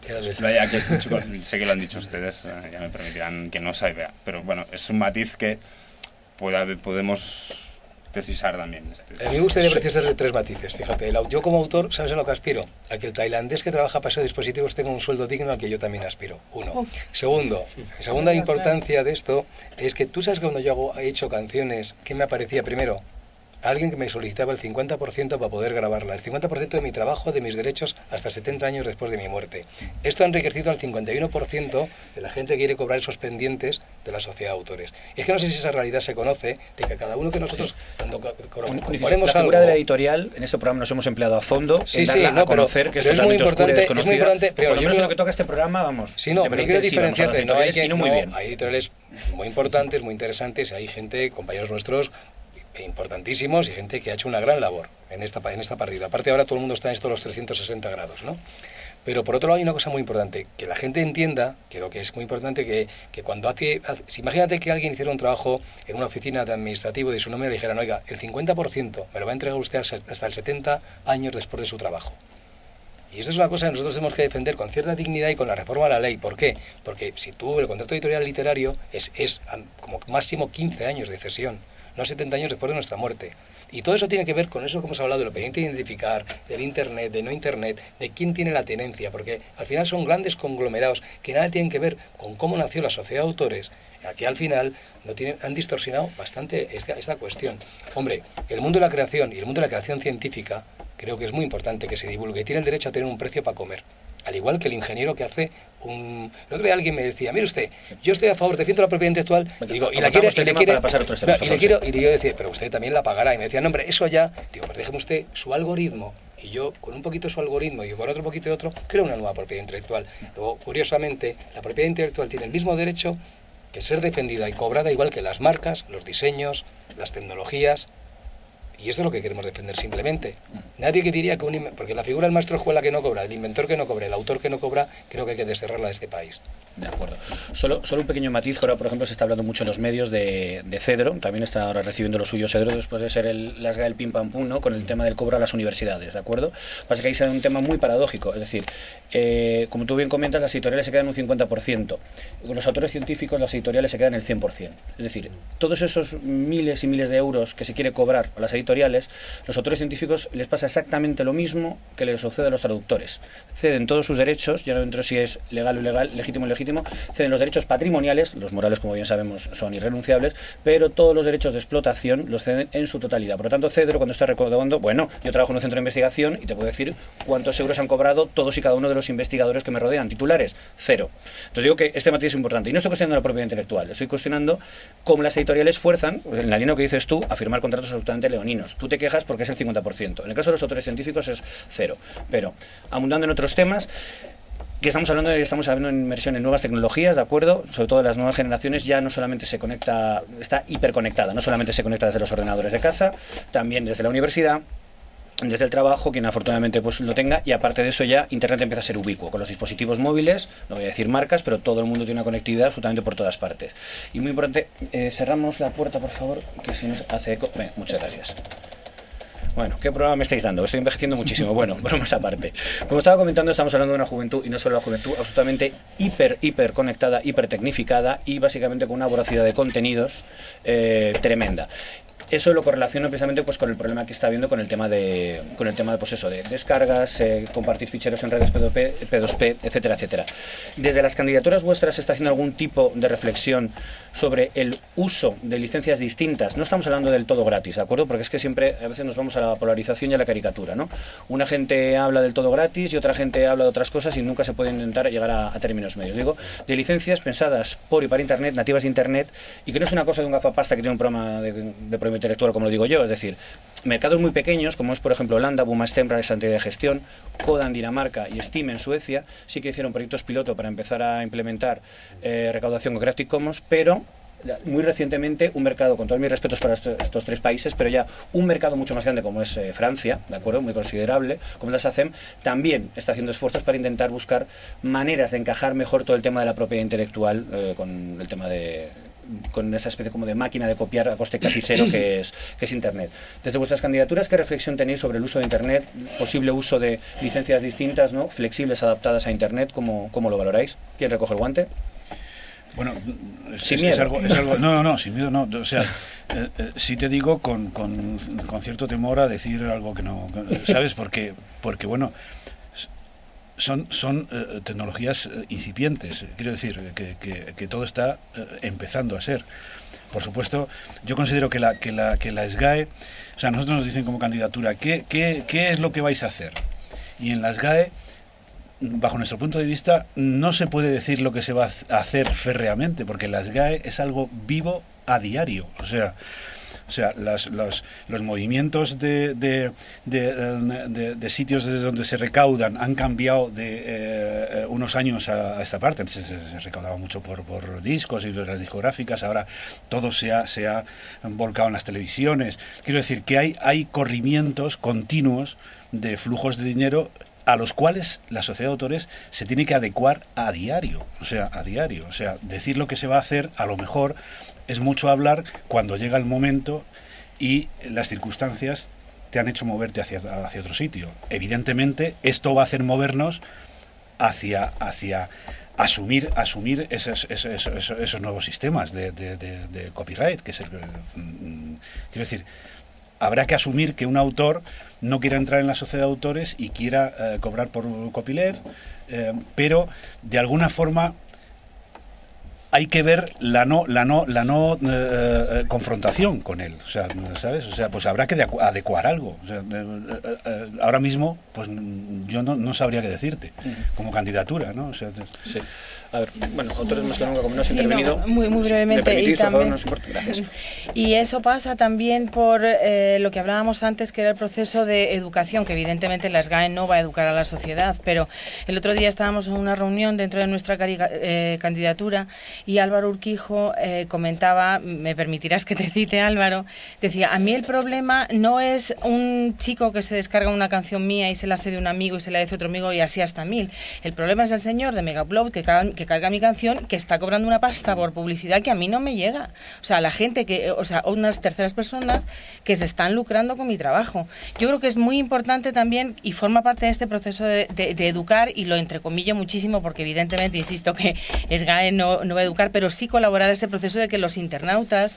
Speaker 14: Ya que sé que lo han dicho ustedes, eh, ya me permitirán que no saiba, pero bueno, es un matiz que pueda, podemos precisar también. Este.
Speaker 11: A mí me gustaría precisar de tres matices, fíjate. Yo como autor, ¿sabes a lo que aspiro? A que el tailandés que trabaja para esos dispositivos tenga un sueldo digno al que yo también aspiro. Uno. Segundo, segunda importancia de esto es que tú sabes que cuando yo hago, he hecho canciones, ¿qué me aparecía primero? Alguien que me solicitaba el cincuenta por ciento para poder grabarla, el cincuenta por ciento de mi trabajo, de mis derechos, hasta setenta años después de mi muerte. Esto ha enriquecido al cincuenta y uno por ciento de la gente que quiere cobrar esos pendientes de la sociedad de autores. Y es que no sé si esa realidad se conoce, de que cada uno que nosotros, sí. cuando
Speaker 6: ponemos la figura algo, de la editorial, en este programa nos hemos empleado a fondo
Speaker 11: sí,
Speaker 6: en
Speaker 11: sí,
Speaker 6: darla
Speaker 11: no,
Speaker 6: a conocer,
Speaker 11: pero,
Speaker 6: que
Speaker 11: pero
Speaker 6: es,
Speaker 11: es, muy importante,
Speaker 6: es
Speaker 11: muy importante. Pero
Speaker 6: por lo
Speaker 11: yo
Speaker 6: menos
Speaker 11: creo,
Speaker 6: lo que toca este programa, vamos.
Speaker 11: Sí, no, pero quiero diferenciarte. No hay, que,
Speaker 6: no, muy bien.
Speaker 11: hay editoriales muy importantes, muy interesantes, hay gente, compañeros nuestros, importantísimos y gente que ha hecho una gran labor en esta, en esta partida. Aparte ahora todo el mundo está en estos los trescientos sesenta grados, ¿no? Pero por otro lado hay una cosa muy importante, que la gente entienda, creo que es muy importante que, que cuando hace, hace... Imagínate que alguien hiciera un trabajo en una oficina de administrativo de su nombre y le dijeran, oiga, el cincuenta por ciento me lo va a entregar usted hasta el setenta años después de su trabajo. Y eso es una cosa que nosotros tenemos que defender con cierta dignidad y con la reforma de la ley. ¿Por qué? Porque si tú, el contrato editorial literario es, es como máximo quince años de cesión, no setenta años después de nuestra muerte. Y todo eso tiene que ver con eso que hemos hablado, de lo pendiente de identificar, del Internet, de no Internet, de quién tiene la tenencia, porque al final son grandes conglomerados que nada tienen que ver con cómo nació la sociedad de autores. Aquí al final no tienen, han distorsionado bastante esta, esta cuestión. Hombre, el mundo de la creación y el mundo de la creación científica creo que es muy importante que se divulgue. Tiene el derecho a tener un precio para comer. Al igual que el ingeniero que hace un... El otro día alguien me decía, mire usted, yo estoy a favor, defiendo la propiedad intelectual, y digo, y la quiere... Y le quiere no, y le quiero, y yo decía, pero usted también la pagará. Y me decía, no, hombre, eso ya... Digo, pues déjeme usted su algoritmo, y yo con un poquito su algoritmo y con otro poquito de otro, creo una nueva propiedad intelectual. Luego, curiosamente, la propiedad intelectual tiene el mismo derecho que ser defendida y cobrada igual que las marcas, los diseños, las tecnologías. Y esto es lo que queremos defender simplemente. Nadie que diría que un... Porque la figura del maestro escuela que no cobra, el inventor que no cobra, el autor que no cobra, creo que hay que desterrarla de este país.
Speaker 6: De acuerdo. Solo, solo un pequeño matiz, que ahora por ejemplo se está hablando mucho en los medios de, de Cedro, también está ahora recibiendo lo suyo Cedro después de ser el, las el pim pam pum, ¿no? Con el tema del cobro a las universidades, ¿de acuerdo? Pasa que ahí sale un tema muy paradójico, es decir, eh, como tú bien comentas, las editoriales se quedan en un cincuenta por ciento, con los autores científicos las editoriales se quedan en el cien por ciento. Es decir, todos esos miles y miles de euros que se quiere cobrar a las editoriales editoriales, los autores científicos les pasa exactamente lo mismo que les sucede a los traductores. Ceden todos sus derechos, ya no entro si es legal o ilegal, legítimo o ilegítimo, ceden los derechos patrimoniales, los morales, como bien sabemos, son irrenunciables, pero todos los derechos de explotación los ceden en su totalidad. Por lo tanto, Cedro, cuando está recaudando, bueno, yo trabajo en un centro de investigación y te puedo decir cuántos euros han cobrado todos y cada uno de los investigadores que me rodean. Titulares, cero. Entonces digo que este matiz es importante. Y no estoy cuestionando la propiedad intelectual, estoy cuestionando cómo las editoriales fuerzan, en la línea que dices tú, a firmar contratos absolutamente leoninos. Tú te quejas porque es el cincuenta por ciento. En el caso de los autores científicos es cero. Pero, abundando en otros temas, que estamos hablando de, estamos hablando de inversión en nuevas tecnologías, ¿de acuerdo? Sobre todo las nuevas generaciones ya no solamente se conecta, está hiperconectada, no solamente se conecta desde los ordenadores de casa, también desde la universidad, desde el trabajo, quien afortunadamente pues lo tenga, y aparte de eso ya Internet empieza a ser ubicuo con los dispositivos móviles, no voy a decir marcas, pero todo el mundo tiene una conectividad absolutamente por todas partes. Y muy importante, eh, cerramos la puerta, por favor, que si nos hace eco. Venga, muchas gracias. Bueno, ¿qué programa me estáis dando? Estoy envejeciendo muchísimo. Bueno, bromas aparte. Como estaba comentando, estamos hablando de una juventud, y no solo la juventud, absolutamente hiper, hiper conectada, hiper tecnificada y básicamente con una voracidad de contenidos eh, tremenda. Eso lo correlaciona precisamente pues con el problema que está habiendo con el tema de con el tema de pues eso, de descargas, eh, compartir ficheros en redes P dos P, P dos P, etcétera, etcétera. Desde las candidaturas vuestras se está haciendo algún tipo de reflexión sobre el uso de licencias distintas. No estamos hablando del todo gratis, ¿de acuerdo? Porque es que siempre a veces nos vamos a la polarización y a la caricatura, ¿no? Una gente habla del todo gratis y otra gente habla de otras cosas y nunca se puede intentar llegar a, a términos medios. Digo, de licencias pensadas por y para Internet, nativas de Internet, y que no es una cosa de un gafapasta que tiene un programa de, de premio intelectual, como lo digo yo, es decir, mercados muy pequeños, como es por ejemplo Holanda, Buma-Stembra, esa entidad de gestión, Coda en Dinamarca y Steam en Suecia, sí que hicieron proyectos piloto para empezar a implementar eh, recaudación con Creative Commons, pero muy recientemente un mercado, con todos mis respetos para estos, estos tres países, pero ya un mercado mucho más grande como es eh, Francia, ¿de acuerdo? Muy considerable, como es la SACEM, también está haciendo esfuerzos para intentar buscar maneras de encajar mejor todo el tema de la propiedad intelectual eh, con el tema de... con esa especie como de máquina de copiar a coste casi cero que es, que es Internet. Desde vuestras candidaturas, ¿qué reflexión tenéis sobre el uso de Internet, posible uso de licencias distintas, ¿no? flexibles, adaptadas a Internet? ¿Cómo, cómo lo valoráis? ¿Quién recoge el guante?
Speaker 8: Bueno, es,
Speaker 6: sin
Speaker 8: es,
Speaker 6: miedo.
Speaker 8: Es algo, es algo, no, no, no, sin miedo no. O sea, eh, eh, sí te digo con, con, con cierto temor a decir algo que no, ¿sabes? Porque, porque bueno, son, son eh, tecnologías eh, incipientes. Quiero decir que, que, que todo está eh, empezando a ser. Por supuesto, yo considero que la, que la, que la SGAE, o sea, nosotros nos dicen como candidatura, ¿qué, qué, qué es lo que vais a hacer? Y en la SGAE, bajo nuestro punto de vista, no se puede decir lo que se va a hacer férreamente, porque la SGAE es algo vivo a diario. O sea, o sea las, los, los movimientos de, de, de, de, de sitios desde donde se recaudan han cambiado de eh, unos años a, a esta parte. Antes se, se recaudaba mucho por, por discos y las discográficas, ahora todo se ha, se ha volcado en las televisiones. Quiero decir que hay, hay corrimientos continuos de flujos de dinero a los cuales la sociedad de autores se tiene que adecuar a diario, o sea, a diario. O sea, decir lo que se va a hacer, a lo mejor, es mucho hablar cuando llega el momento y las circunstancias te han hecho moverte hacia, hacia otro sitio. Evidentemente, esto va a hacer movernos hacia, hacia asumir, asumir esos, esos, esos, esos nuevos sistemas de, de, de, de copyright, que es el, quiero decir, habrá que asumir que un autor no quiera entrar en la sociedad de autores y quiera eh, cobrar por copyleft, eh, pero de alguna forma hay que ver la no la no la no eh, eh, confrontación con él, o sea, ¿sabes? O sea, pues habrá que adecuar algo. O sea, eh, eh, ahora mismo, pues yo no, no sabría qué decirte como candidatura, ¿no? O sea,
Speaker 6: sí. A ver, bueno, autores más que nunca, como no has
Speaker 9: sí,
Speaker 6: intervenido,
Speaker 9: no, muy, muy brevemente.
Speaker 6: Y,
Speaker 9: también,
Speaker 6: por favor, gracias.
Speaker 9: Y eso pasa también por eh, lo que hablábamos antes, que era el proceso de educación, que evidentemente la SGAE no va a educar a la sociedad, pero el otro día estábamos en una reunión dentro de nuestra carica, eh, candidatura y Álvaro Urquijo eh, comentaba, me permitirás que te cite, Álvaro, decía, a mí el problema no es un chico que se descarga una canción mía y se la hace de un amigo y se la hace otro amigo y así hasta mil. El problema es el señor de Megaupload que cada que carga mi canción, que está cobrando una pasta por publicidad que a mí no me llega. O sea, la gente que, o sea, unas terceras personas que se están lucrando con mi trabajo. Yo creo que es muy importante también y forma parte de este proceso de, de, de educar, y lo entrecomillo muchísimo porque evidentemente, insisto, que SGAE no, no va a educar, pero sí colaborar a ese proceso de que los internautas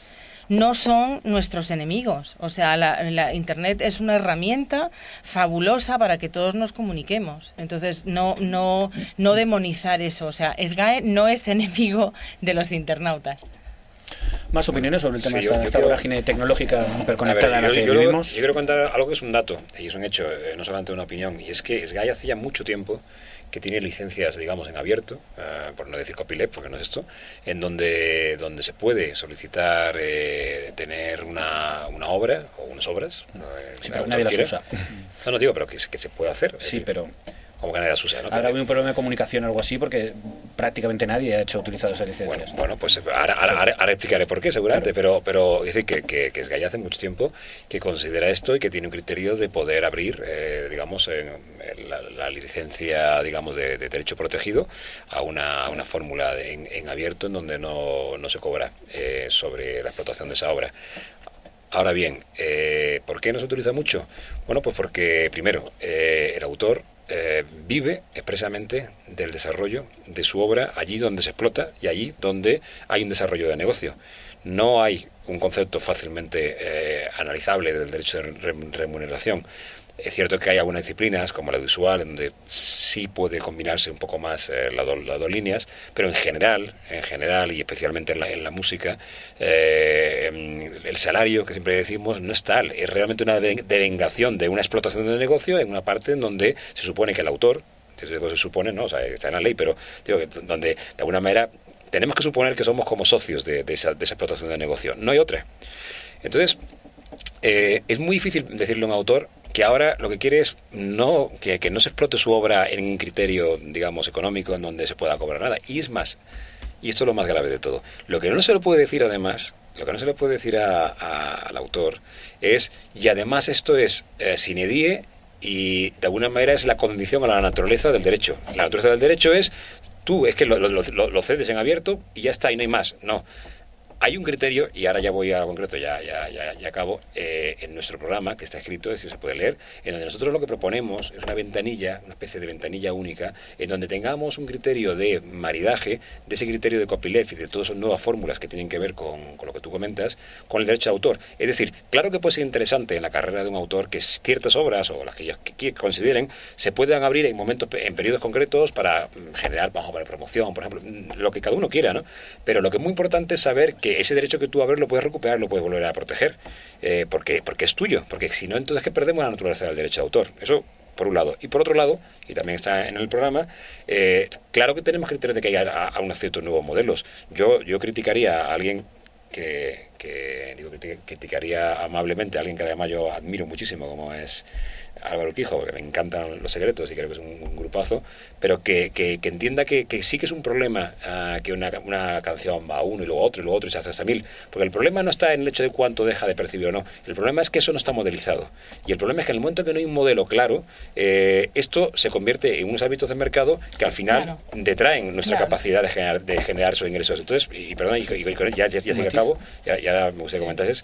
Speaker 9: no son nuestros enemigos. O sea, la, la Internet es una herramienta fabulosa para que todos nos comuniquemos. Entonces, no, no, no demonizar eso. O sea, SGAE no es enemigo de los internautas.
Speaker 6: Más opiniones sobre el tema
Speaker 10: sí,
Speaker 6: de esta,
Speaker 10: yo,
Speaker 6: esta
Speaker 10: yo
Speaker 6: vorágine tecnológica hiperconectada
Speaker 10: a ver,
Speaker 6: en la
Speaker 10: yo,
Speaker 6: que
Speaker 10: yo,
Speaker 6: vivimos.
Speaker 10: Yo quiero contar algo que es un dato, y es un hecho, eh, no solamente una opinión, y es que SGAE hace ya mucho tiempo que tiene licencias, digamos, en abierto, uh, por no decir copyleft, porque no es esto, en donde donde se puede solicitar eh, tener una, una obra o unas obras. Eh,
Speaker 6: sí, pero nadie las usa.
Speaker 10: No, no digo, pero que, que se puede hacer.
Speaker 6: Sí, decir, pero...
Speaker 10: como que nadie las usa, ¿no?
Speaker 6: Ahora hay un problema de comunicación o algo así, porque prácticamente nadie ha hecho utilizado esas licencias.
Speaker 10: Bueno, bueno pues ahora, ahora, ahora, ahora explicaré por qué, seguramente, claro. pero, pero es decir, que, que, que SGAE hace mucho tiempo que considera esto y que tiene un criterio de poder abrir, eh, digamos, en, en la, la licencia, digamos, de, de derecho protegido a una, una fórmula de, en, en abierto en donde no, no se cobra eh, sobre la explotación de esa obra. Ahora bien, eh, ¿por qué no se utiliza mucho? Bueno, pues porque, primero, eh, el autor Eh, vive expresamente del desarrollo de su obra allí donde se explota y allí donde hay un desarrollo de negocio. No hay un concepto fácilmente eh, analizable del derecho de remuneración. Es cierto que hay algunas disciplinas, como la audiovisual, donde sí puede combinarse un poco más eh, las, do, las dos líneas, pero en general, en general y especialmente en la, en la música, eh, el salario, que siempre decimos, no es tal. Es realmente una devengación de una explotación de negocio en una parte en donde se supone que el autor, eso se supone, no, o sea, está en la ley, pero digo, donde de alguna manera tenemos que suponer que somos como socios de, de, esa, de esa explotación de negocio. No hay otra. Entonces, eh, es muy difícil decirle a un autor que ahora lo que quiere es no que, que no se explote su obra en un criterio, digamos, económico en donde se pueda cobrar nada. Y es más, y esto es lo más grave de todo, lo que no se le puede decir además, lo que no se le puede decir a, a, al autor es, y además esto es eh, sine die y de alguna manera es la condición a la naturaleza del derecho. La naturaleza del derecho es, tú es que lo, lo, lo, lo cedes en abierto y ya está, y no hay más. No. Hay un criterio, y ahora ya voy a concreto, ya, ya, ya, ya acabo, eh, en nuestro programa, que está escrito, es decir, se puede leer, en donde nosotros lo que proponemos es una ventanilla, una especie de ventanilla única, en donde tengamos un criterio de maridaje, de ese criterio de copyleft y de todas esas nuevas fórmulas que tienen que ver con, con lo que tú comentas, con el derecho de autor. Es decir, claro que puede ser interesante en la carrera de un autor que ciertas obras, o las que ellos que consideren, se puedan abrir en momentos, en periodos concretos para generar, vamos a ver, promoción, por ejemplo, lo que cada uno quiera, ¿no? Pero lo que es muy importante es saber que ese derecho que tú abres lo puedes recuperar, lo puedes volver a proteger, eh, porque, porque es tuyo, porque si no, entonces que perdemos la naturaleza del derecho de autor. Eso por un lado. Y por otro lado, y también está en el programa, eh, claro que tenemos criterios de que haya a, a unos ciertos nuevos modelos. Yo, yo criticaría a alguien que, que digo, criticaría amablemente a alguien que además yo admiro muchísimo, como es Álvaro Quijo, porque me encantan Los Secretos y creo que es un, un grupazo, pero que, que, que entienda que, que sí que es un problema uh, que una, una canción va a uno y luego a otro y luego a otro y se hace hasta mil, porque el problema no está en el hecho de cuánto deja de percibir o no, el problema es que eso no está modelizado, y el problema es que en el momento que no hay un modelo claro, eh, esto se convierte en unos hábitos de mercado que al final claro. detraen nuestra claro. capacidad de generar, de generar esos ingresos. Entonces, y, y perdón, y, y, y ya, ya, ya sigue a cabo, ya, ya me gustaría que comentases,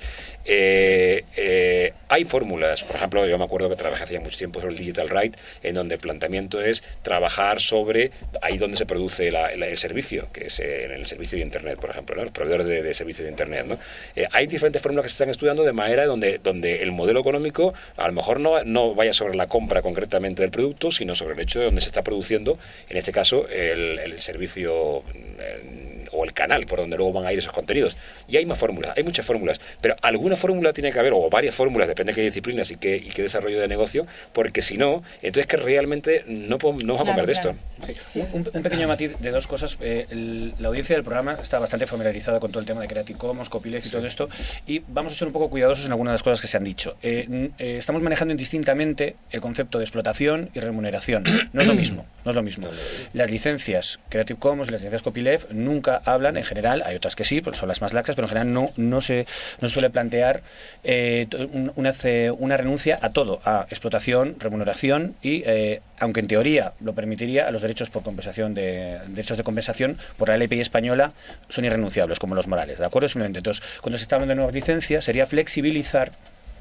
Speaker 10: eh, eh, hay fórmulas, por ejemplo, yo me acuerdo que trabajé hacía mucho tiempo sobre el Digital Right, en donde el planteamiento es trabajar sobre ahí donde se produce la, la, el servicio, que es en el servicio de Internet, por ejemplo, ¿no? Los proveedores de, de servicios de Internet, ¿no? Eh, hay diferentes fórmulas que se están estudiando de manera donde, donde el modelo económico a lo mejor no, no vaya sobre la compra concretamente del producto, sino sobre el hecho de donde se está produciendo, en este caso, el, el servicio el, o el canal por donde luego van a ir esos contenidos. Y hay más fórmulas, hay muchas fórmulas, pero alguna fórmula tiene que haber, o varias fórmulas, depende de qué disciplinas y qué, y qué desarrollo de negocio, porque si no, entonces que realmente no, podemos, no vamos claro, a comer claro. de esto.
Speaker 6: Sí. Un, un pequeño matiz de dos cosas. Eh, el, la audiencia del programa está bastante familiarizada con todo el tema de Creative Commons, copyleft y sí. todo esto, y vamos a ser un poco cuidadosos en algunas de las cosas que se han dicho. Eh, eh, estamos manejando indistintamente el concepto de explotación y remuneración. No es lo mismo, no es lo mismo. Las licencias Creative Commons y las licencias copyleft nunca hablan, en general, hay otras que sí, porque son las más laxas, pero en general no, no se no suele plantear eh, una, una renuncia a todo, a explotación, remuneración y, eh, aunque en teoría lo permitiría, a los derechos por compensación de derechos de compensación por la L P I española son irrenunciables, como los morales, ¿de acuerdo? Simplemente, entonces, cuando se está hablando de nuevas licencias, sería flexibilizar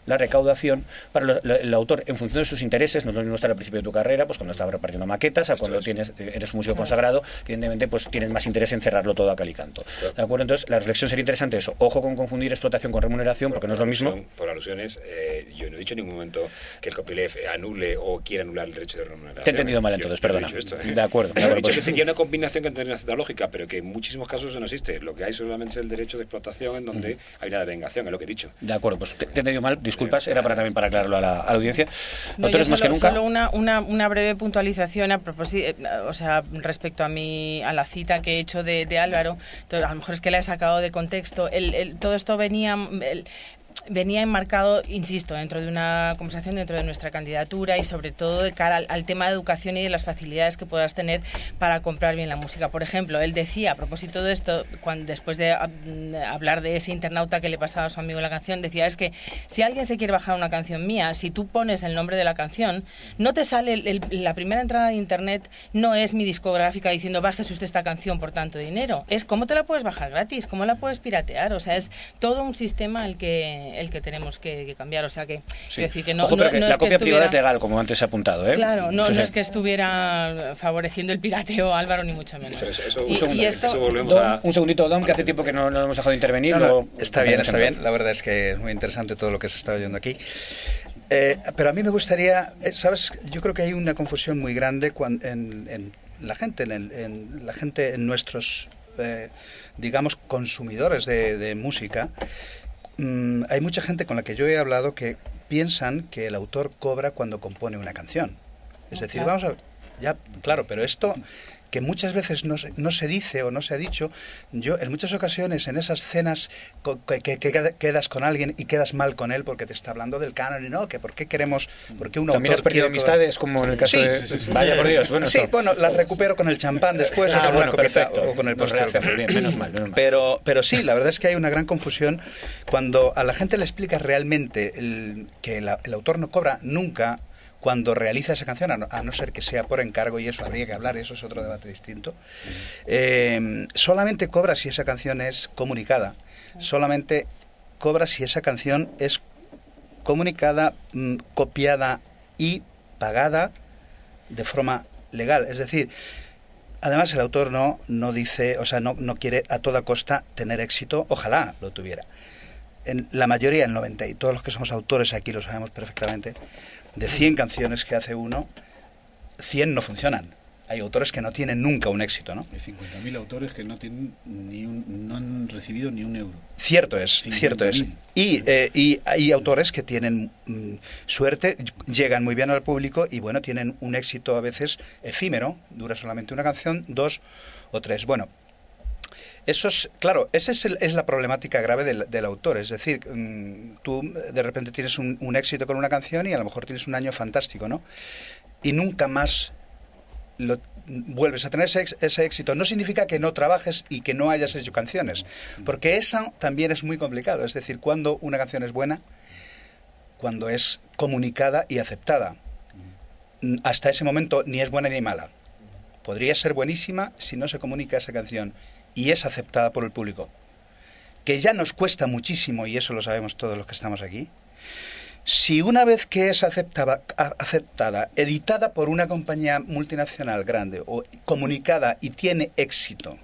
Speaker 6: la recaudación para lo, la, el autor en función de sus intereses. No es lo mismo estar al principio de tu carrera, pues cuando estás repartiendo maquetas, a Esto cuando es. tienes eres un músico claro. consagrado, que evidentemente pues tienes más interés en cerrarlo todo a cal y canto. Claro. ¿De acuerdo? Entonces la reflexión sería interesante eso. Ojo con confundir explotación con remuneración, por, porque no es lo mismo.
Speaker 10: Alusión, por alusiones, eh, yo no he dicho en ningún momento que el copyleft anule o quiera anular el derecho de remuneración.
Speaker 6: Te he entendido mal entonces,
Speaker 10: yo, yo
Speaker 6: perdona.
Speaker 10: No he dicho esto, ¿eh?
Speaker 6: De acuerdo.
Speaker 10: He dicho que sería una combinación que tendría una cierta lógica, pero que en muchísimos casos eso no existe. Lo que hay solamente es el derecho de explotación, en donde uh-huh. hay una devengación, es lo que he dicho.
Speaker 6: De acuerdo, pues te, te he entendido mal, disculpas, era para también para aclararlo a la, a la audiencia.
Speaker 9: No,
Speaker 6: Autores
Speaker 9: solo,
Speaker 6: más que nunca.
Speaker 9: Solo una, una, una breve puntualización a propósito, o sea, respecto a mi a la cita que he hecho de, de Álvaro. Entonces, a lo mejor es que la he sacado de contexto. El, el, todo esto venía el, venía enmarcado, insisto, dentro de una conversación, dentro de nuestra candidatura y sobre todo de cara al, al tema de educación y de las facilidades que puedas tener para comprar bien la música. Por ejemplo, él decía, a propósito de esto, cuando, después de a, hablar de ese internauta que le pasaba a su amigo la canción, decía, es que si alguien se quiere bajar una canción mía, si tú pones el nombre de la canción, no te sale, el, el, la primera entrada de internet no es mi discográfica diciendo, bájese usted esta canción por tanto dinero, es cómo te la puedes bajar gratis, cómo la puedes piratear, o sea, es todo un sistema el que el que tenemos que, que cambiar, o sea que,
Speaker 6: sí.
Speaker 9: decir que no,
Speaker 6: Ojo, pero
Speaker 9: no,
Speaker 6: que
Speaker 9: no
Speaker 6: la
Speaker 9: es
Speaker 6: copia
Speaker 9: que estuviera,
Speaker 6: privada es legal, como antes se ha apuntado, ¿eh?
Speaker 9: Claro, no,
Speaker 6: sí,
Speaker 9: no
Speaker 6: sí.
Speaker 9: es que estuviera favoreciendo el pirateo Álvaro, ni mucho menos.
Speaker 6: Eso, eso,
Speaker 9: y,
Speaker 6: un, segundo,
Speaker 9: y esto,
Speaker 6: eso volvemos Dom, a... un segundito, Dom, que hace tiempo que no, no hemos dejado de intervenir.
Speaker 13: No, no,
Speaker 6: luego...
Speaker 13: Está bien, está bien. La verdad es que es muy interesante todo lo que se está oyendo aquí. Eh, pero a mí me gustaría, ¿sabes? Yo creo que hay una confusión muy grande cuando, en, en la gente, en, el, en la gente, en nuestros, eh, digamos, consumidores de, de música. Mm, hay mucha gente con la que yo he hablado que piensan que el autor cobra cuando compone una canción. Es decir, vamos a... Ya, claro, pero esto que muchas veces no se, no se dice o no se ha dicho, yo en muchas ocasiones en esas cenas que, que, que quedas con alguien y quedas mal con él porque te está hablando del canon y no, que por qué queremos, por qué un
Speaker 6: También
Speaker 13: autor
Speaker 6: has perdido
Speaker 13: quiere...
Speaker 6: amistades, como en el caso
Speaker 13: sí,
Speaker 6: de...
Speaker 13: sí, sí.
Speaker 6: Vaya por Dios, bueno.
Speaker 13: Sí,
Speaker 6: esto...
Speaker 13: bueno, las recupero con el champán después
Speaker 6: ah,
Speaker 13: o con
Speaker 6: bueno,
Speaker 13: una copita
Speaker 6: perfecto.
Speaker 13: o con el
Speaker 6: Nos
Speaker 13: postre.
Speaker 6: Bien, menos mal, menos mal.
Speaker 13: Pero, pero sí, la verdad es que hay una gran confusión cuando a la gente le explicas realmente el, que la, el autor no cobra nunca cuando realiza esa canción, a no, a no ser que sea por encargo, y eso habría que hablar, eso es otro debate distinto. Eh, solamente cobra si esa canción es comunicada, solamente cobra si esa canción es comunicada, mmm, copiada y pagada de forma legal. Es decir, además el autor no, no dice, o sea, no, no quiere a toda costa tener éxito, ojalá lo tuviera. En la mayoría, el noventa, y todos los que somos autores aquí lo sabemos perfectamente, de cien canciones que hace uno, cien no funcionan. Hay autores que no tienen nunca un éxito, ¿no?
Speaker 8: Hay cincuenta mil autores que no tienen ni un, no han recibido ni un euro.
Speaker 13: Cierto es, cierto es. Y, eh, y hay autores que tienen mm, suerte, llegan muy bien al público y, bueno, tienen un éxito a veces efímero, dura solamente una canción, dos o tres. Bueno, eso es, claro, esa es, el, es la problemática grave del, del autor. Es decir, mmm, tú de repente tienes un, un éxito con una canción y a lo mejor tienes un año fantástico, ¿no? Y nunca más lo, vuelves a tener ese, ese éxito. No significa que no trabajes y que no hayas hecho canciones, porque eso también es muy complicado. Es decir, cuando una canción es buena, cuando es comunicada y aceptada. Hasta ese momento ni es buena ni mala. Podría ser buenísima si no se comunica esa canción y es aceptada por el público, que ya nos cuesta muchísimo, y eso lo sabemos todos los que estamos aquí. Si una vez que es aceptada, aceptada, editada por una compañía multinacional grande o comunicada y tiene éxito,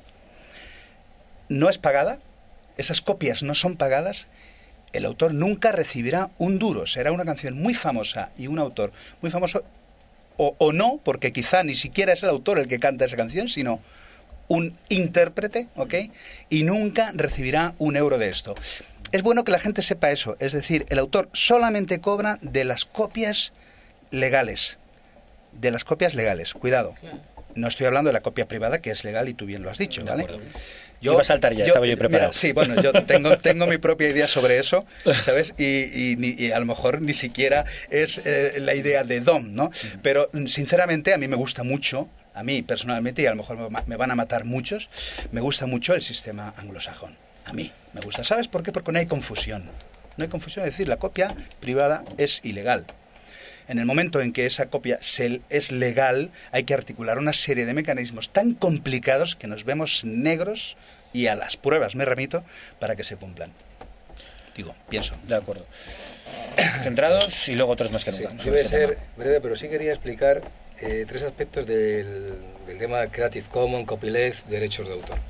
Speaker 13: no es pagada, esas copias no son pagadas, el autor nunca recibirá un duro. Será una canción muy famosa y un autor muy famoso, o, o no, porque quizá ni siquiera es el autor el que canta esa canción, sino un intérprete, ¿ok? Y nunca recibirá un euro de esto. Es bueno que la gente sepa eso, es decir, el autor solamente cobra de las copias legales, de las copias legales, cuidado. No estoy hablando de la copia privada, que es legal y tú bien lo has dicho, ¿vale?
Speaker 6: Yo iba a saltar ya, yo, estaba yo preparado.
Speaker 13: Mira, sí, bueno, yo tengo, tengo mi propia idea sobre eso, ¿sabes? Y, y, y a lo mejor ni siquiera es eh, la idea de Dom, ¿no? Pero sinceramente a mí me gusta mucho, a mí personalmente, y a lo mejor me van a matar muchos, me gusta mucho el sistema anglosajón. A mí me gusta. ¿Sabes por qué? Porque no hay confusión. No hay confusión, es decir, la copia privada es ilegal. En el momento en que esa copia se, es legal, hay que articular una serie de mecanismos tan complicados que nos vemos negros, y a las pruebas me remito, para que se cumplan. Digo, pienso.
Speaker 6: De acuerdo. centrados y luego otros más que nunca.
Speaker 11: Sí, yo voy a ser breve, pero sí quería explicar eh, tres aspectos del, del tema Creative Commons, copyleft, derechos de autor.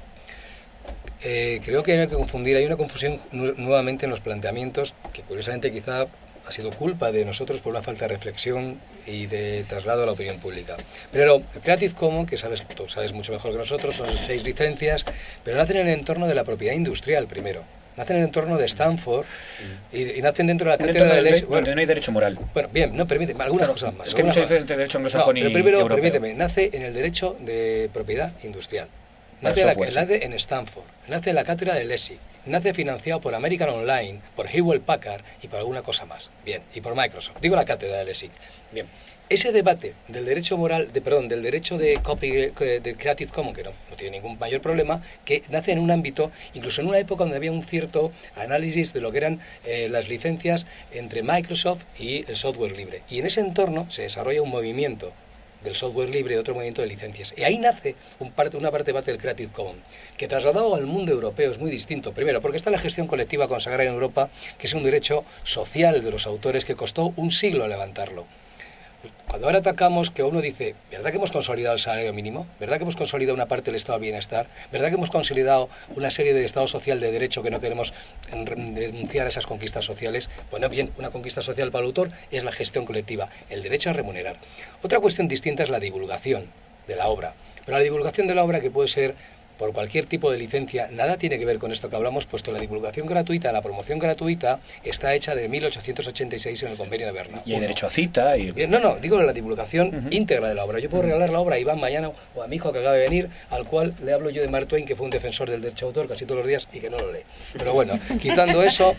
Speaker 11: Eh, creo que hay que confundir, hay una confusión nu nuevamente en los planteamientos que curiosamente quizá ha sido culpa de nosotros por una falta de reflexión y de traslado a la opinión pública. Primero, Creative Commons, que sabes, tú sabes mucho mejor que nosotros, son seis licencias, pero nacen en el entorno de la propiedad industrial primero. Nacen en el entorno de Stanford y, y nacen dentro de la cátedra de ley.
Speaker 6: Bueno, no hay derecho moral.
Speaker 11: Bueno, bien, no, permíteme, algunas claro, cosas más.
Speaker 6: Es que hay mucha diferencia entre derecho anglosajón
Speaker 11: no,
Speaker 6: y
Speaker 11: pero primero,
Speaker 6: europeo.
Speaker 11: permíteme, nace en el derecho de propiedad industrial. Nace, la, software, nace sí. en Stanford, nace en la cátedra de Lessig, nace financiado por American Online, por Hewlett Packard y por alguna cosa más. Bien, y por Microsoft. Digo la cátedra de Lessig. Bien. Ese debate del derecho moral, de, perdón, del derecho de copy, de Creative Commons, que no, no tiene ningún mayor problema, que nace en un ámbito, incluso en una época donde había un cierto análisis de lo que eran eh, las licencias entre Microsoft y el software libre. Y en ese entorno se desarrolla un movimiento del software libre y otro movimiento de licencias. Y ahí nace un parte, una parte debate del Creative Commons, que trasladado al mundo europeo es muy distinto. Primero, porque está la gestión colectiva consagrada en Europa, que es un derecho social de los autores que costó un siglo levantarlo. Cuando ahora atacamos que uno dice, ¿verdad que hemos consolidado el salario mínimo? ¿Verdad que hemos consolidado una parte del estado de bienestar? ¿Verdad que hemos consolidado una serie de estado social de derecho que no queremos denunciar esas conquistas sociales? Bueno, bien, una conquista social para el autor es la gestión colectiva, el derecho a remunerar. Otra cuestión distinta es la divulgación de la obra. Pero la divulgación de la obra, que puede ser por cualquier tipo de licencia, nada tiene que ver con esto que hablamos, puesto la divulgación gratuita, la promoción gratuita, está hecha de mil ochocientos ochenta y seis en el convenio de Berna.
Speaker 6: Y hay derecho a cita. Y...
Speaker 11: Bien, no, no, digo la divulgación uh-huh. íntegra de la obra. Yo puedo regalar la obra a Iván mañana o a mi hijo que acaba de venir, al cual le hablo yo de Mark Twain, que fue un defensor del derecho de autor casi todos los días y que no lo lee. Pero bueno, quitando eso,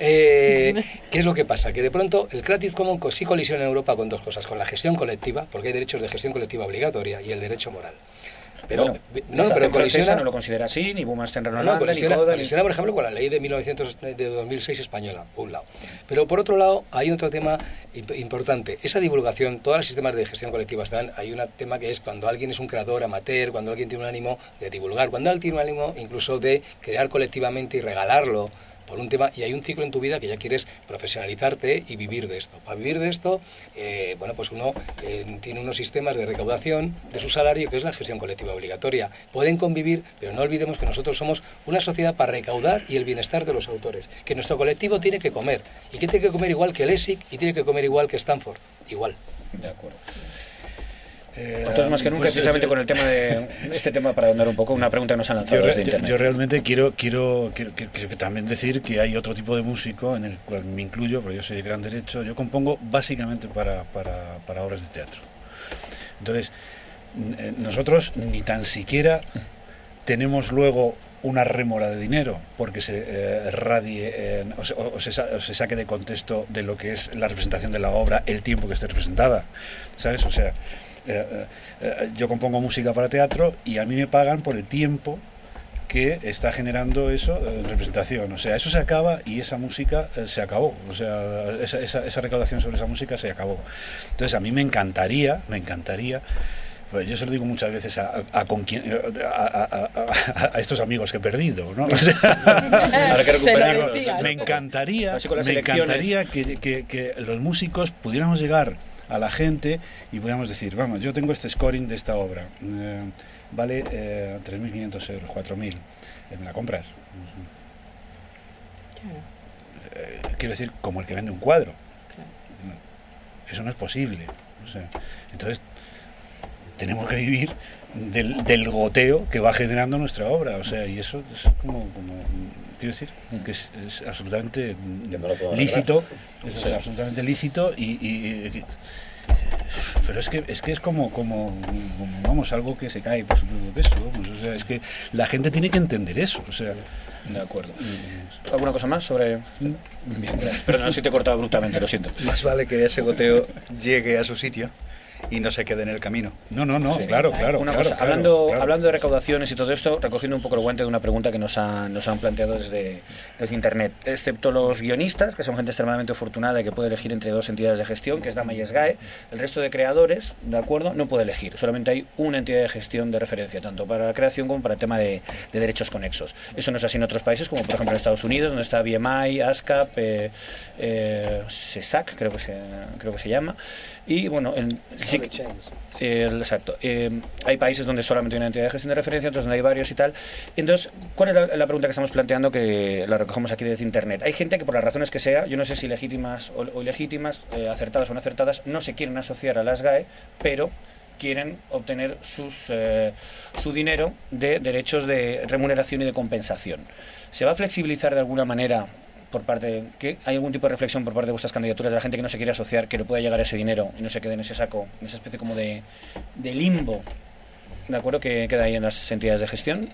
Speaker 11: eh, ¿qué es lo que pasa? Que de pronto el Creative Commons sí colisiona en Europa con dos cosas, con la gestión colectiva, porque hay derechos de gestión colectiva obligatoria, y el derecho moral. Pero,
Speaker 6: bueno,
Speaker 11: no, pero colisiona,
Speaker 6: no lo considera así, ni Bumaster
Speaker 11: no, no, colisiona, colisiona, por ejemplo, con la ley de mil novecientos de dos mil seis española, por un lado. Pero por otro lado, hay otro tema importante. Esa divulgación, todos los sistemas de gestión colectiva están, hay un tema que es cuando alguien es un creador amateur, cuando alguien tiene un ánimo de divulgar, cuando alguien tiene un ánimo incluso de crear colectivamente y regalarlo por un tema, y hay un ciclo en tu vida que ya quieres profesionalizarte y vivir de esto. Para vivir de esto, eh, bueno, pues uno eh, tiene unos sistemas de recaudación de su salario, que es la gestión colectiva obligatoria. Pueden convivir, pero no olvidemos que nosotros somos una sociedad para recaudar y el bienestar de los autores, que nuestro colectivo tiene que comer, y que tiene que comer igual que Lessig, y tiene que comer igual que Stanford, igual.
Speaker 6: De acuerdo. Eh, Entonces, más que nunca, pues, precisamente yo, con el tema de este tema, para ahondar un poco, una pregunta que nos han lanzado
Speaker 8: yo,
Speaker 6: desde
Speaker 8: yo,
Speaker 6: internet.
Speaker 8: Yo realmente quiero, quiero, quiero, quiero, quiero también decir que hay otro tipo de músico en el cual me incluyo, porque yo soy de gran derecho. Yo compongo básicamente para, para, para obras de teatro. Entonces, nosotros ni tan siquiera tenemos luego una rémora de dinero porque se eh, radie eh, o, se, o, se, o se saque de contexto de lo que es la representación de la obra, el tiempo que esté representada, ¿sabes? O sea, eh, eh, yo compongo música para teatro y a mí me pagan por el tiempo que está generando eso en eh, representación. O sea, eso se acaba y esa música eh, se acabó. O sea, esa, esa, esa recaudación sobre esa música se acabó. Entonces, a mí me encantaría, me encantaría. Pues yo se lo digo muchas veces a, a, a, con quien, a, a, a, a estos amigos que he perdido, ¿no? O sea, ahora que recuperarlos. Me encantaría, me encantaría que, que, que los músicos pudiéramos llegar a la gente y pudiéramos decir, vamos, yo tengo este scoring de esta obra, eh, vale eh, tres mil quinientos euros, cuatro mil, eh, ¿me la compras? Uh-huh. eh, quiero decir, como el que vende un cuadro. Claro. Eso no es posible. O sea, entonces tenemos que vivir del, del goteo que va generando nuestra obra, o sea, y eso es como, como quiero decir, que es, es absolutamente lícito, es sí. absolutamente lícito y, y, y pero es que es que es como, como como vamos, algo que se cae por su propio peso, vamos, o sea, es que la gente tiene que entender eso, o sea.
Speaker 6: De acuerdo. ¿Alguna cosa más sobre...? Bien, gracias. Perdón, si te he cortado abruptamente, lo siento.
Speaker 13: Más vale que ese goteo llegue a su sitio y no se quede en el camino. No, no, no, sí. claro, claro.
Speaker 6: Una
Speaker 13: claro,
Speaker 6: cosa,
Speaker 13: claro,
Speaker 6: hablando,
Speaker 13: claro.
Speaker 6: hablando de recaudaciones y todo esto, recogiendo un poco el guante de una pregunta que nos, ha, nos han planteado desde, desde Internet. Excepto los guionistas, que son gente extremadamente afortunada y que puede elegir entre dos entidades de gestión, que es Dama y SGAE, el resto de creadores, ¿de acuerdo?, no puede elegir. Solamente hay una entidad de gestión de referencia, tanto para la creación como para el tema de, de derechos conexos. Eso no es así en otros países, como por ejemplo en Estados Unidos, donde está B M I, ASCAP, eh, eh, SESAC, creo que se, creo que se llama. Y bueno, en, sí, eh, exacto. Eh, hay países donde solamente hay una entidad de gestión de referencia, otros donde hay varios y tal. Entonces, ¿cuál es la, la pregunta que estamos planteando, que la recogemos aquí desde Internet? Hay gente que por las razones que sea, yo no sé si legítimas o, o ilegítimas, eh, acertadas o no acertadas, no se quieren asociar a las SGAE, pero quieren obtener sus, eh, su dinero de derechos de remuneración y de compensación. ¿Se va a flexibilizar de alguna manera por parte de, que hay algún tipo de reflexión por parte de vuestras candidaturas de la gente que no se quiere asociar, que le pueda llegar ese dinero y no se quede en ese saco, en esa especie como de, de limbo, ¿de acuerdo?, que queda ahí en las entidades de gestión?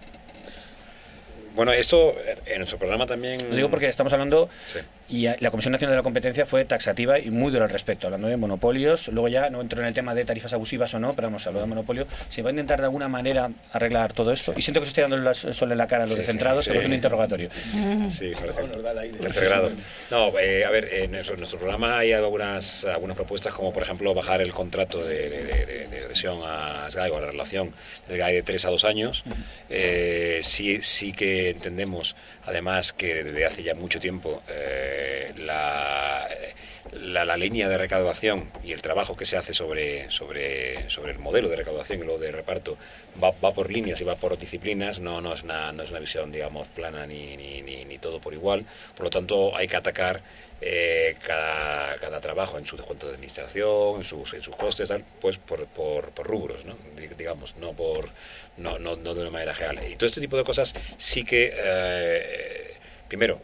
Speaker 10: Bueno, esto en nuestro programa también...
Speaker 6: Lo digo porque estamos hablando,
Speaker 10: sí.
Speaker 6: y la Comisión Nacional de la Competencia fue taxativa y muy dura al respecto, hablando de monopolios. Luego ya no entro en el tema de tarifas abusivas o no, pero vamos a hablar de monopolio. ¿Se va a intentar de alguna manera arreglar todo esto? Y siento que os estoy dando el sol en la cara a los sí, descentrados, sí, que sí. es un interrogatorio.
Speaker 10: Sí, tercer grado. No, eh, a ver, en nuestro, en nuestro programa hay algunas, algunas propuestas, como por ejemplo bajar el contrato de, de, de, de adhesión a SGAE o a la relación de SGAE de tres a dos años. Uh-huh. eh, sí, sí que entendemos, además, que desde hace ya mucho tiempo eh, la, la, la línea de recaudación y el trabajo que se hace sobre, sobre, sobre el modelo de recaudación y luego de reparto va, va por líneas y va por disciplinas, no, no, es, una, no es una visión, digamos, plana ni, ni, ni, ni todo por igual. Por lo tanto, hay que atacar eh, cada, cada trabajo en su descuento de administración, en sus, en sus costes, tal, pues por, por, por rubros, ¿no? Digamos, no por no, no, no de una manera general. Y todo este tipo de cosas sí que, eh, primero,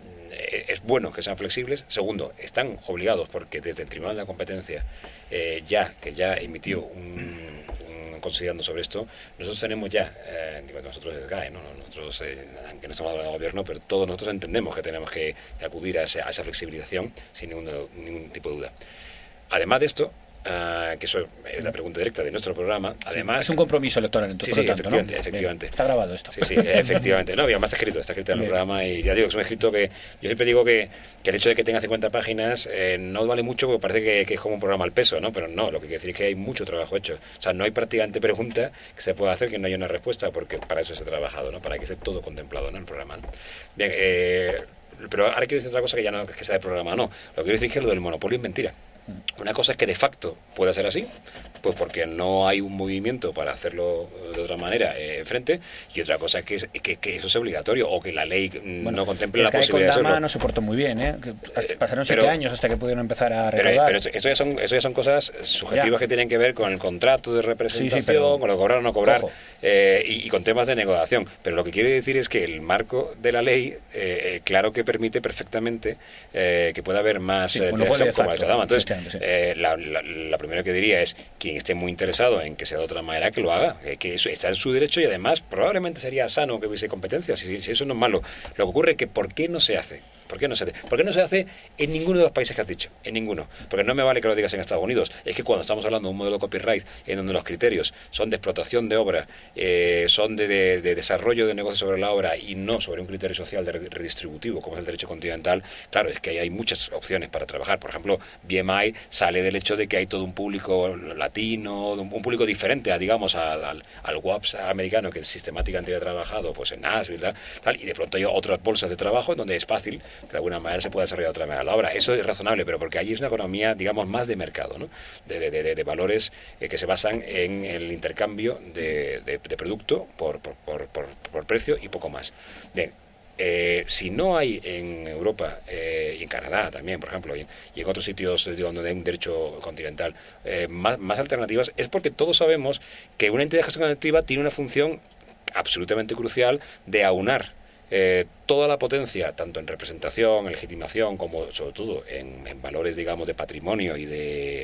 Speaker 10: es bueno que sean flexibles. Segundo, están obligados porque desde el Tribunal de la Competencia eh, ya, que ya emitió un, un considerando sobre esto, nosotros tenemos ya, eh, digo, nosotros es SGAE, ¿no? Nosotros, eh, aunque no estamos hablando de gobierno, pero todos nosotros entendemos que tenemos que, que acudir a, ese, a esa flexibilización sin ningún, ningún tipo de duda. Además de esto, Uh, que eso es la pregunta directa de nuestro programa. Además,
Speaker 6: es un compromiso electoral, entonces,
Speaker 10: sí, sí,
Speaker 6: por lo tanto,
Speaker 10: efectivamente,
Speaker 6: ¿no?
Speaker 10: efectivamente.
Speaker 6: Está grabado esto.
Speaker 10: Sí, sí, efectivamente. No, además está escrito, está escrito en el programa, y ya digo, es un escrito que yo siempre digo que, que el hecho de que tenga cincuenta páginas eh, no vale mucho, porque parece que, que es como un programa al peso, ¿no? Pero no, lo que quiere decir es que hay mucho trabajo hecho. O sea, no hay prácticamente pregunta que se pueda hacer que no haya una respuesta, porque para eso se ha trabajado, ¿no? Para que esté todo contemplado, ¿no? En el programa, ¿no? Bien, eh, pero ahora quiero decir otra cosa que ya no que sea de programa, no. Lo que quiero decir es que lo del monopolio es mentira. Una cosa es que de facto pueda ser así, pues porque no hay un movimiento para hacerlo de otra manera eh, enfrente, y otra cosa es que, es que, que eso es obligatorio o que la ley bueno, no contemple la posibilidad de hacerlo.
Speaker 6: Con Dama no se portó muy bien, ¿eh? Que pasaron siete años hasta que pudieron empezar a recaudar.
Speaker 10: Pero, pero eso, ya son, eso ya son cosas subjetivas ya, que tienen que ver con el contrato de representación, sí, sí, pero, con lo cobrar o no cobrar, eh, y, y con temas de negociación. Pero lo que quiere decir es que el marco de la ley, eh, claro que permite perfectamente eh, que pueda haber más sí, eh, de como la Dama. Entonces, Sí. Eh, la, la, la primera que diría es quien esté muy interesado en que sea de otra manera, que lo haga, eh, que eso está en su derecho, y además probablemente sería sano que hubiese competencia, si, si eso no es malo. Lo que ocurre es que ¿por qué no se hace? ¿Por qué no se hace? ¿Por qué no se hace en ninguno de los países que has dicho? En ninguno. Porque no me vale que lo digas en Estados Unidos. Es que cuando estamos hablando de un modelo copyright en donde los criterios son de explotación de obra, eh, son de, de, de desarrollo de negocio sobre la obra y no sobre un criterio social de redistributivo como es el derecho continental, claro, es que hay, hay muchas opciones para trabajar. Por ejemplo, B M I sale del hecho de que hay todo un público latino, un público diferente a, digamos, al, al, al W A P S americano que sistemáticamente ha trabajado pues en Nashville, tal, tal, y de pronto hay otras bolsas de trabajo en donde es fácil de alguna manera se puede desarrollar de otra manera la obra. Eso es razonable, pero porque allí es una economía, digamos, más de mercado, ¿no? De, de, de, de valores eh, que se basan en el intercambio de, de, de producto por, por, por, por, por precio y poco más. Bien, eh, si no hay en Europa eh, y en Canadá también, por ejemplo, y, y en otros sitios digo, donde hay un derecho continental eh, más, más alternativas, es porque todos sabemos que una entidad de gestión colectiva tiene una función absolutamente crucial de aunar Eh, toda la potencia, tanto en representación, en legitimación, como sobre todo en, en valores, digamos, de patrimonio y de, y,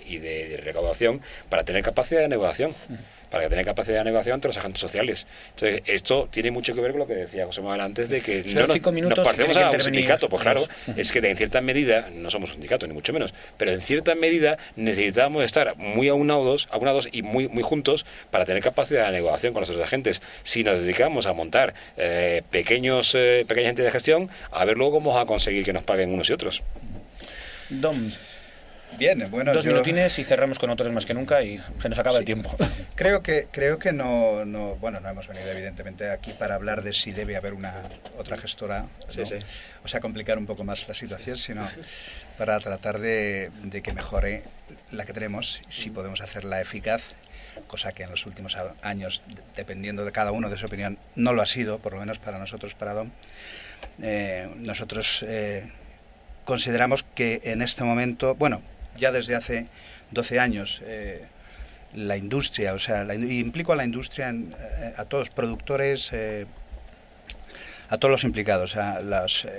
Speaker 10: y de, de recaudación para tener capacidad de negociación. Para tener capacidad de negociación ante los agentes sociales. Entonces, esto tiene mucho que ver con lo que decía José Manuel antes de que no nos, nos parecemos a un sindicato. Pues claro, es que en cierta medida, no somos un sindicato, ni mucho menos, pero en cierta medida necesitamos estar muy aunados, aunados y muy, muy juntos para tener capacidad de negociación con nuestros agentes. Si nos dedicamos a montar eh, pequeños, eh, pequeñas entidades de gestión, a ver luego cómo vamos a conseguir que nos paguen unos y otros.
Speaker 6: Dom.
Speaker 13: Bien, bueno,
Speaker 6: dos
Speaker 13: yo...
Speaker 6: minutines y cerramos con Autores Más que Nunca y se nos acaba sí. el tiempo.
Speaker 13: Creo que creo que no, no, bueno, no hemos venido evidentemente aquí para hablar de si debe haber una otra gestora, ¿no?
Speaker 6: sí, sí.
Speaker 13: O sea, complicar un poco más la situación, sino para tratar de, de que mejore la que tenemos, si podemos hacerla eficaz, cosa que en los últimos años, dependiendo de cada uno de su opinión, no lo ha sido, por lo menos para nosotros, para Dom. Eh, nosotros eh, consideramos que en este momento, bueno, ya desde hace doce años, eh, la industria, o sea, la, y implico a la industria, en, eh, a todos los productores, eh, a todos los implicados, a los eh,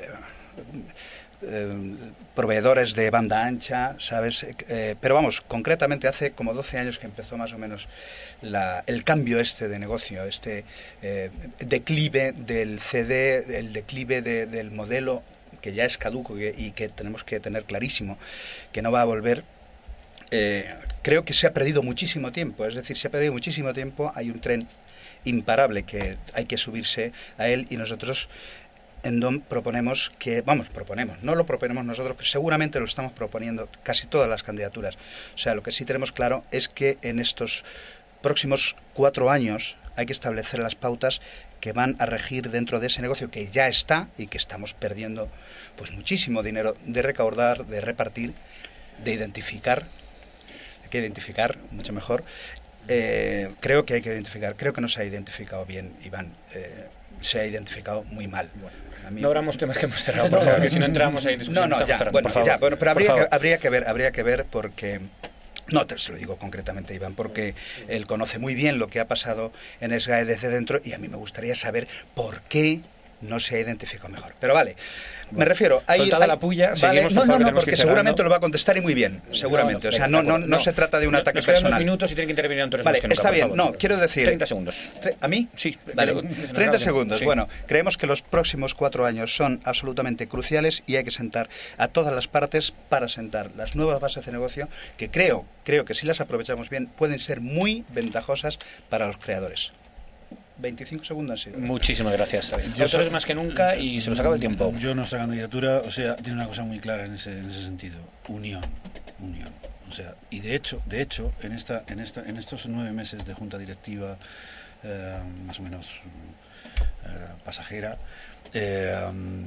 Speaker 13: eh, proveedores de banda ancha, ¿sabes? Eh, pero vamos, concretamente hace como doce años que empezó más o menos la, el cambio este de negocio, este eh, declive del C D, el declive de, del modelo que ya es caduco y, y que tenemos que tener clarísimo que no va a volver. Eh, creo que se ha perdido muchísimo tiempo, es decir, se ha perdido muchísimo tiempo, hay un tren imparable que hay que subirse a él y nosotros en Dom proponemos que, vamos, proponemos, no lo proponemos nosotros, que seguramente lo estamos proponiendo casi todas las candidaturas. O sea, lo que sí tenemos claro es que en estos próximos cuatro años hay que establecer las pautas que van a regir dentro de ese negocio que ya está y que estamos perdiendo pues muchísimo dinero de recaudar, de repartir, de identificar, hay que identificar mucho mejor. Eh, creo que hay que identificar, creo que no se ha identificado bien, Iván, eh, se ha identificado muy mal. Bueno,
Speaker 6: a mí... No abramos temas que hemos cerrado, por favor, que si no entramos ahí en discusión.
Speaker 13: No, no, ya, bueno, ya, bueno, pero habría que, habría que ver, habría que ver porque... No, te se lo digo concretamente, Iván, porque él conoce muy bien lo que ha pasado en S G A E desde dentro y a mí me gustaría saber por qué no se ha identificado mejor. Pero vale, bueno, me refiero... Hay,
Speaker 6: soltada
Speaker 13: hay,
Speaker 6: la puya,
Speaker 13: vale,
Speaker 6: seguimos,
Speaker 13: no, no, no, porque
Speaker 6: que
Speaker 13: seguramente lo va a contestar y muy bien, seguramente. No, no, o sea, no, no, no, no se trata de un ataque
Speaker 6: nos quedan
Speaker 13: personal.
Speaker 6: Unos minutos y tienen que intervenir Autores
Speaker 13: Vale,
Speaker 6: Más que Nunca,
Speaker 13: está bien,
Speaker 6: favor,
Speaker 13: no, quiero decir...
Speaker 6: treinta segundos.
Speaker 13: ¿A mí?
Speaker 6: Sí.
Speaker 13: Vale,
Speaker 6: pero,
Speaker 13: treinta segundos.
Speaker 6: Sí.
Speaker 13: Bueno, creemos que los próximos cuatro años son absolutamente cruciales y hay que sentar a todas las partes para sentar las nuevas bases de negocio que creo, creo que si las aprovechamos bien pueden ser muy ventajosas para los creadores. veinticinco segundos. Sí.
Speaker 6: Muchísimas gracias. Autores Más que Nunca y se nos acaba el tiempo.
Speaker 8: Yo, nuestra candidatura, o sea, tiene una cosa muy clara en ese, en ese sentido. Unión, unión. O sea, y de hecho, de hecho, en esta, en esta, en estos nueve meses de junta directiva, eh, más o menos eh, pasajera, eh,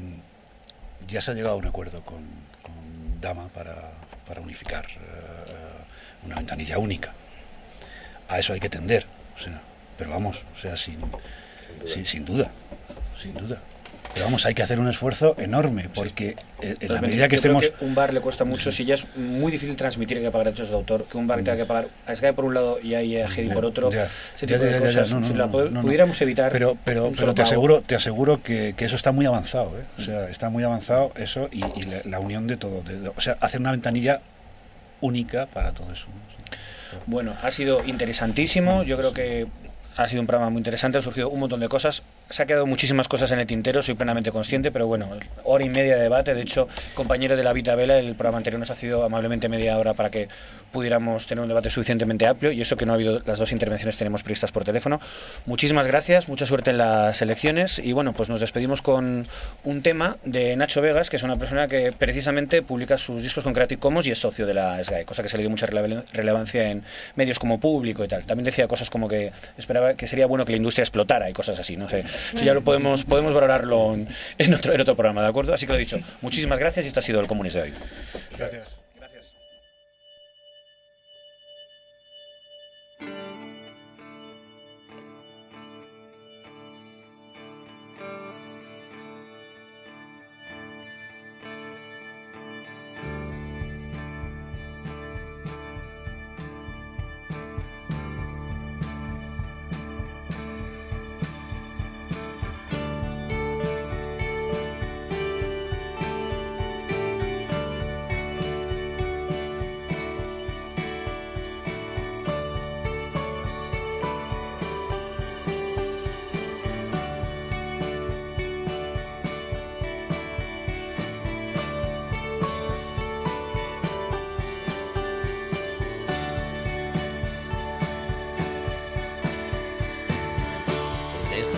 Speaker 8: ya se ha llegado a un acuerdo con, con Dama para, para unificar eh, una ventanilla única. A eso hay que tender, o sea. Pero vamos, o sea, sin, sin, sin duda, sin duda. Pero vamos, hay que hacer un esfuerzo enorme, porque sí. en la medida que
Speaker 6: yo
Speaker 8: estemos...
Speaker 6: Creo que un bar le cuesta mucho, sí. Si ya es muy difícil transmitir que hay que pagar derechos de autor, que un bar tenga que pagar a S G A E por un lado y a I A G D por otro,
Speaker 8: ya,
Speaker 6: ese tipo
Speaker 8: ya, ya,
Speaker 6: de cosas,
Speaker 8: ya, no, no,
Speaker 6: si la
Speaker 8: no, no,
Speaker 6: pudiéramos
Speaker 8: no.
Speaker 6: evitar...
Speaker 8: Pero, pero, pero te, aseguro, te aseguro que, que eso está muy avanzado, ¿eh? O sea, está muy avanzado eso y, y la, la unión de todo. De, o sea, hacer una ventanilla única para todo eso, ¿no? Sí.
Speaker 6: Bueno, ha sido interesantísimo, yo creo que... Ha sido un programa muy interesante, ha surgido un montón de cosas, se ha quedado muchísimas cosas en el tintero, soy plenamente consciente, pero bueno, hora y media de debate, de hecho, compañero de La Vida Vela, el programa anterior nos ha cedido amablemente media hora para que pudiéramos tener un debate suficientemente amplio, y eso que no ha habido las dos intervenciones tenemos previstas por teléfono. Muchísimas gracias, mucha suerte en las elecciones, y bueno, pues nos despedimos con un tema de Nacho Vegas, que es una persona que precisamente publica sus discos con Creative Commons y es socio de la S G A E, cosa que se le dio mucha rele- relevancia en medios como Público y tal. También decía cosas como que esperaba que sería bueno que la industria explotara y cosas así, no sé. Eso ya lo podemos podemos valorarlo en, en, otro, en otro programa, ¿de acuerdo? Así que lo he dicho. Muchísimas gracias y este ha sido el Comunes de hoy.
Speaker 8: Gracias.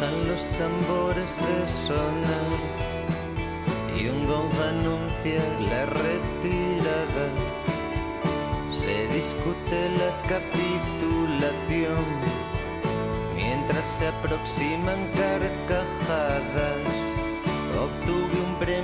Speaker 5: dejan los tambores de sonar y un gong anuncia la retirada. Se discute la capitulación mientras se aproximan carcajadas. Obtuve un premio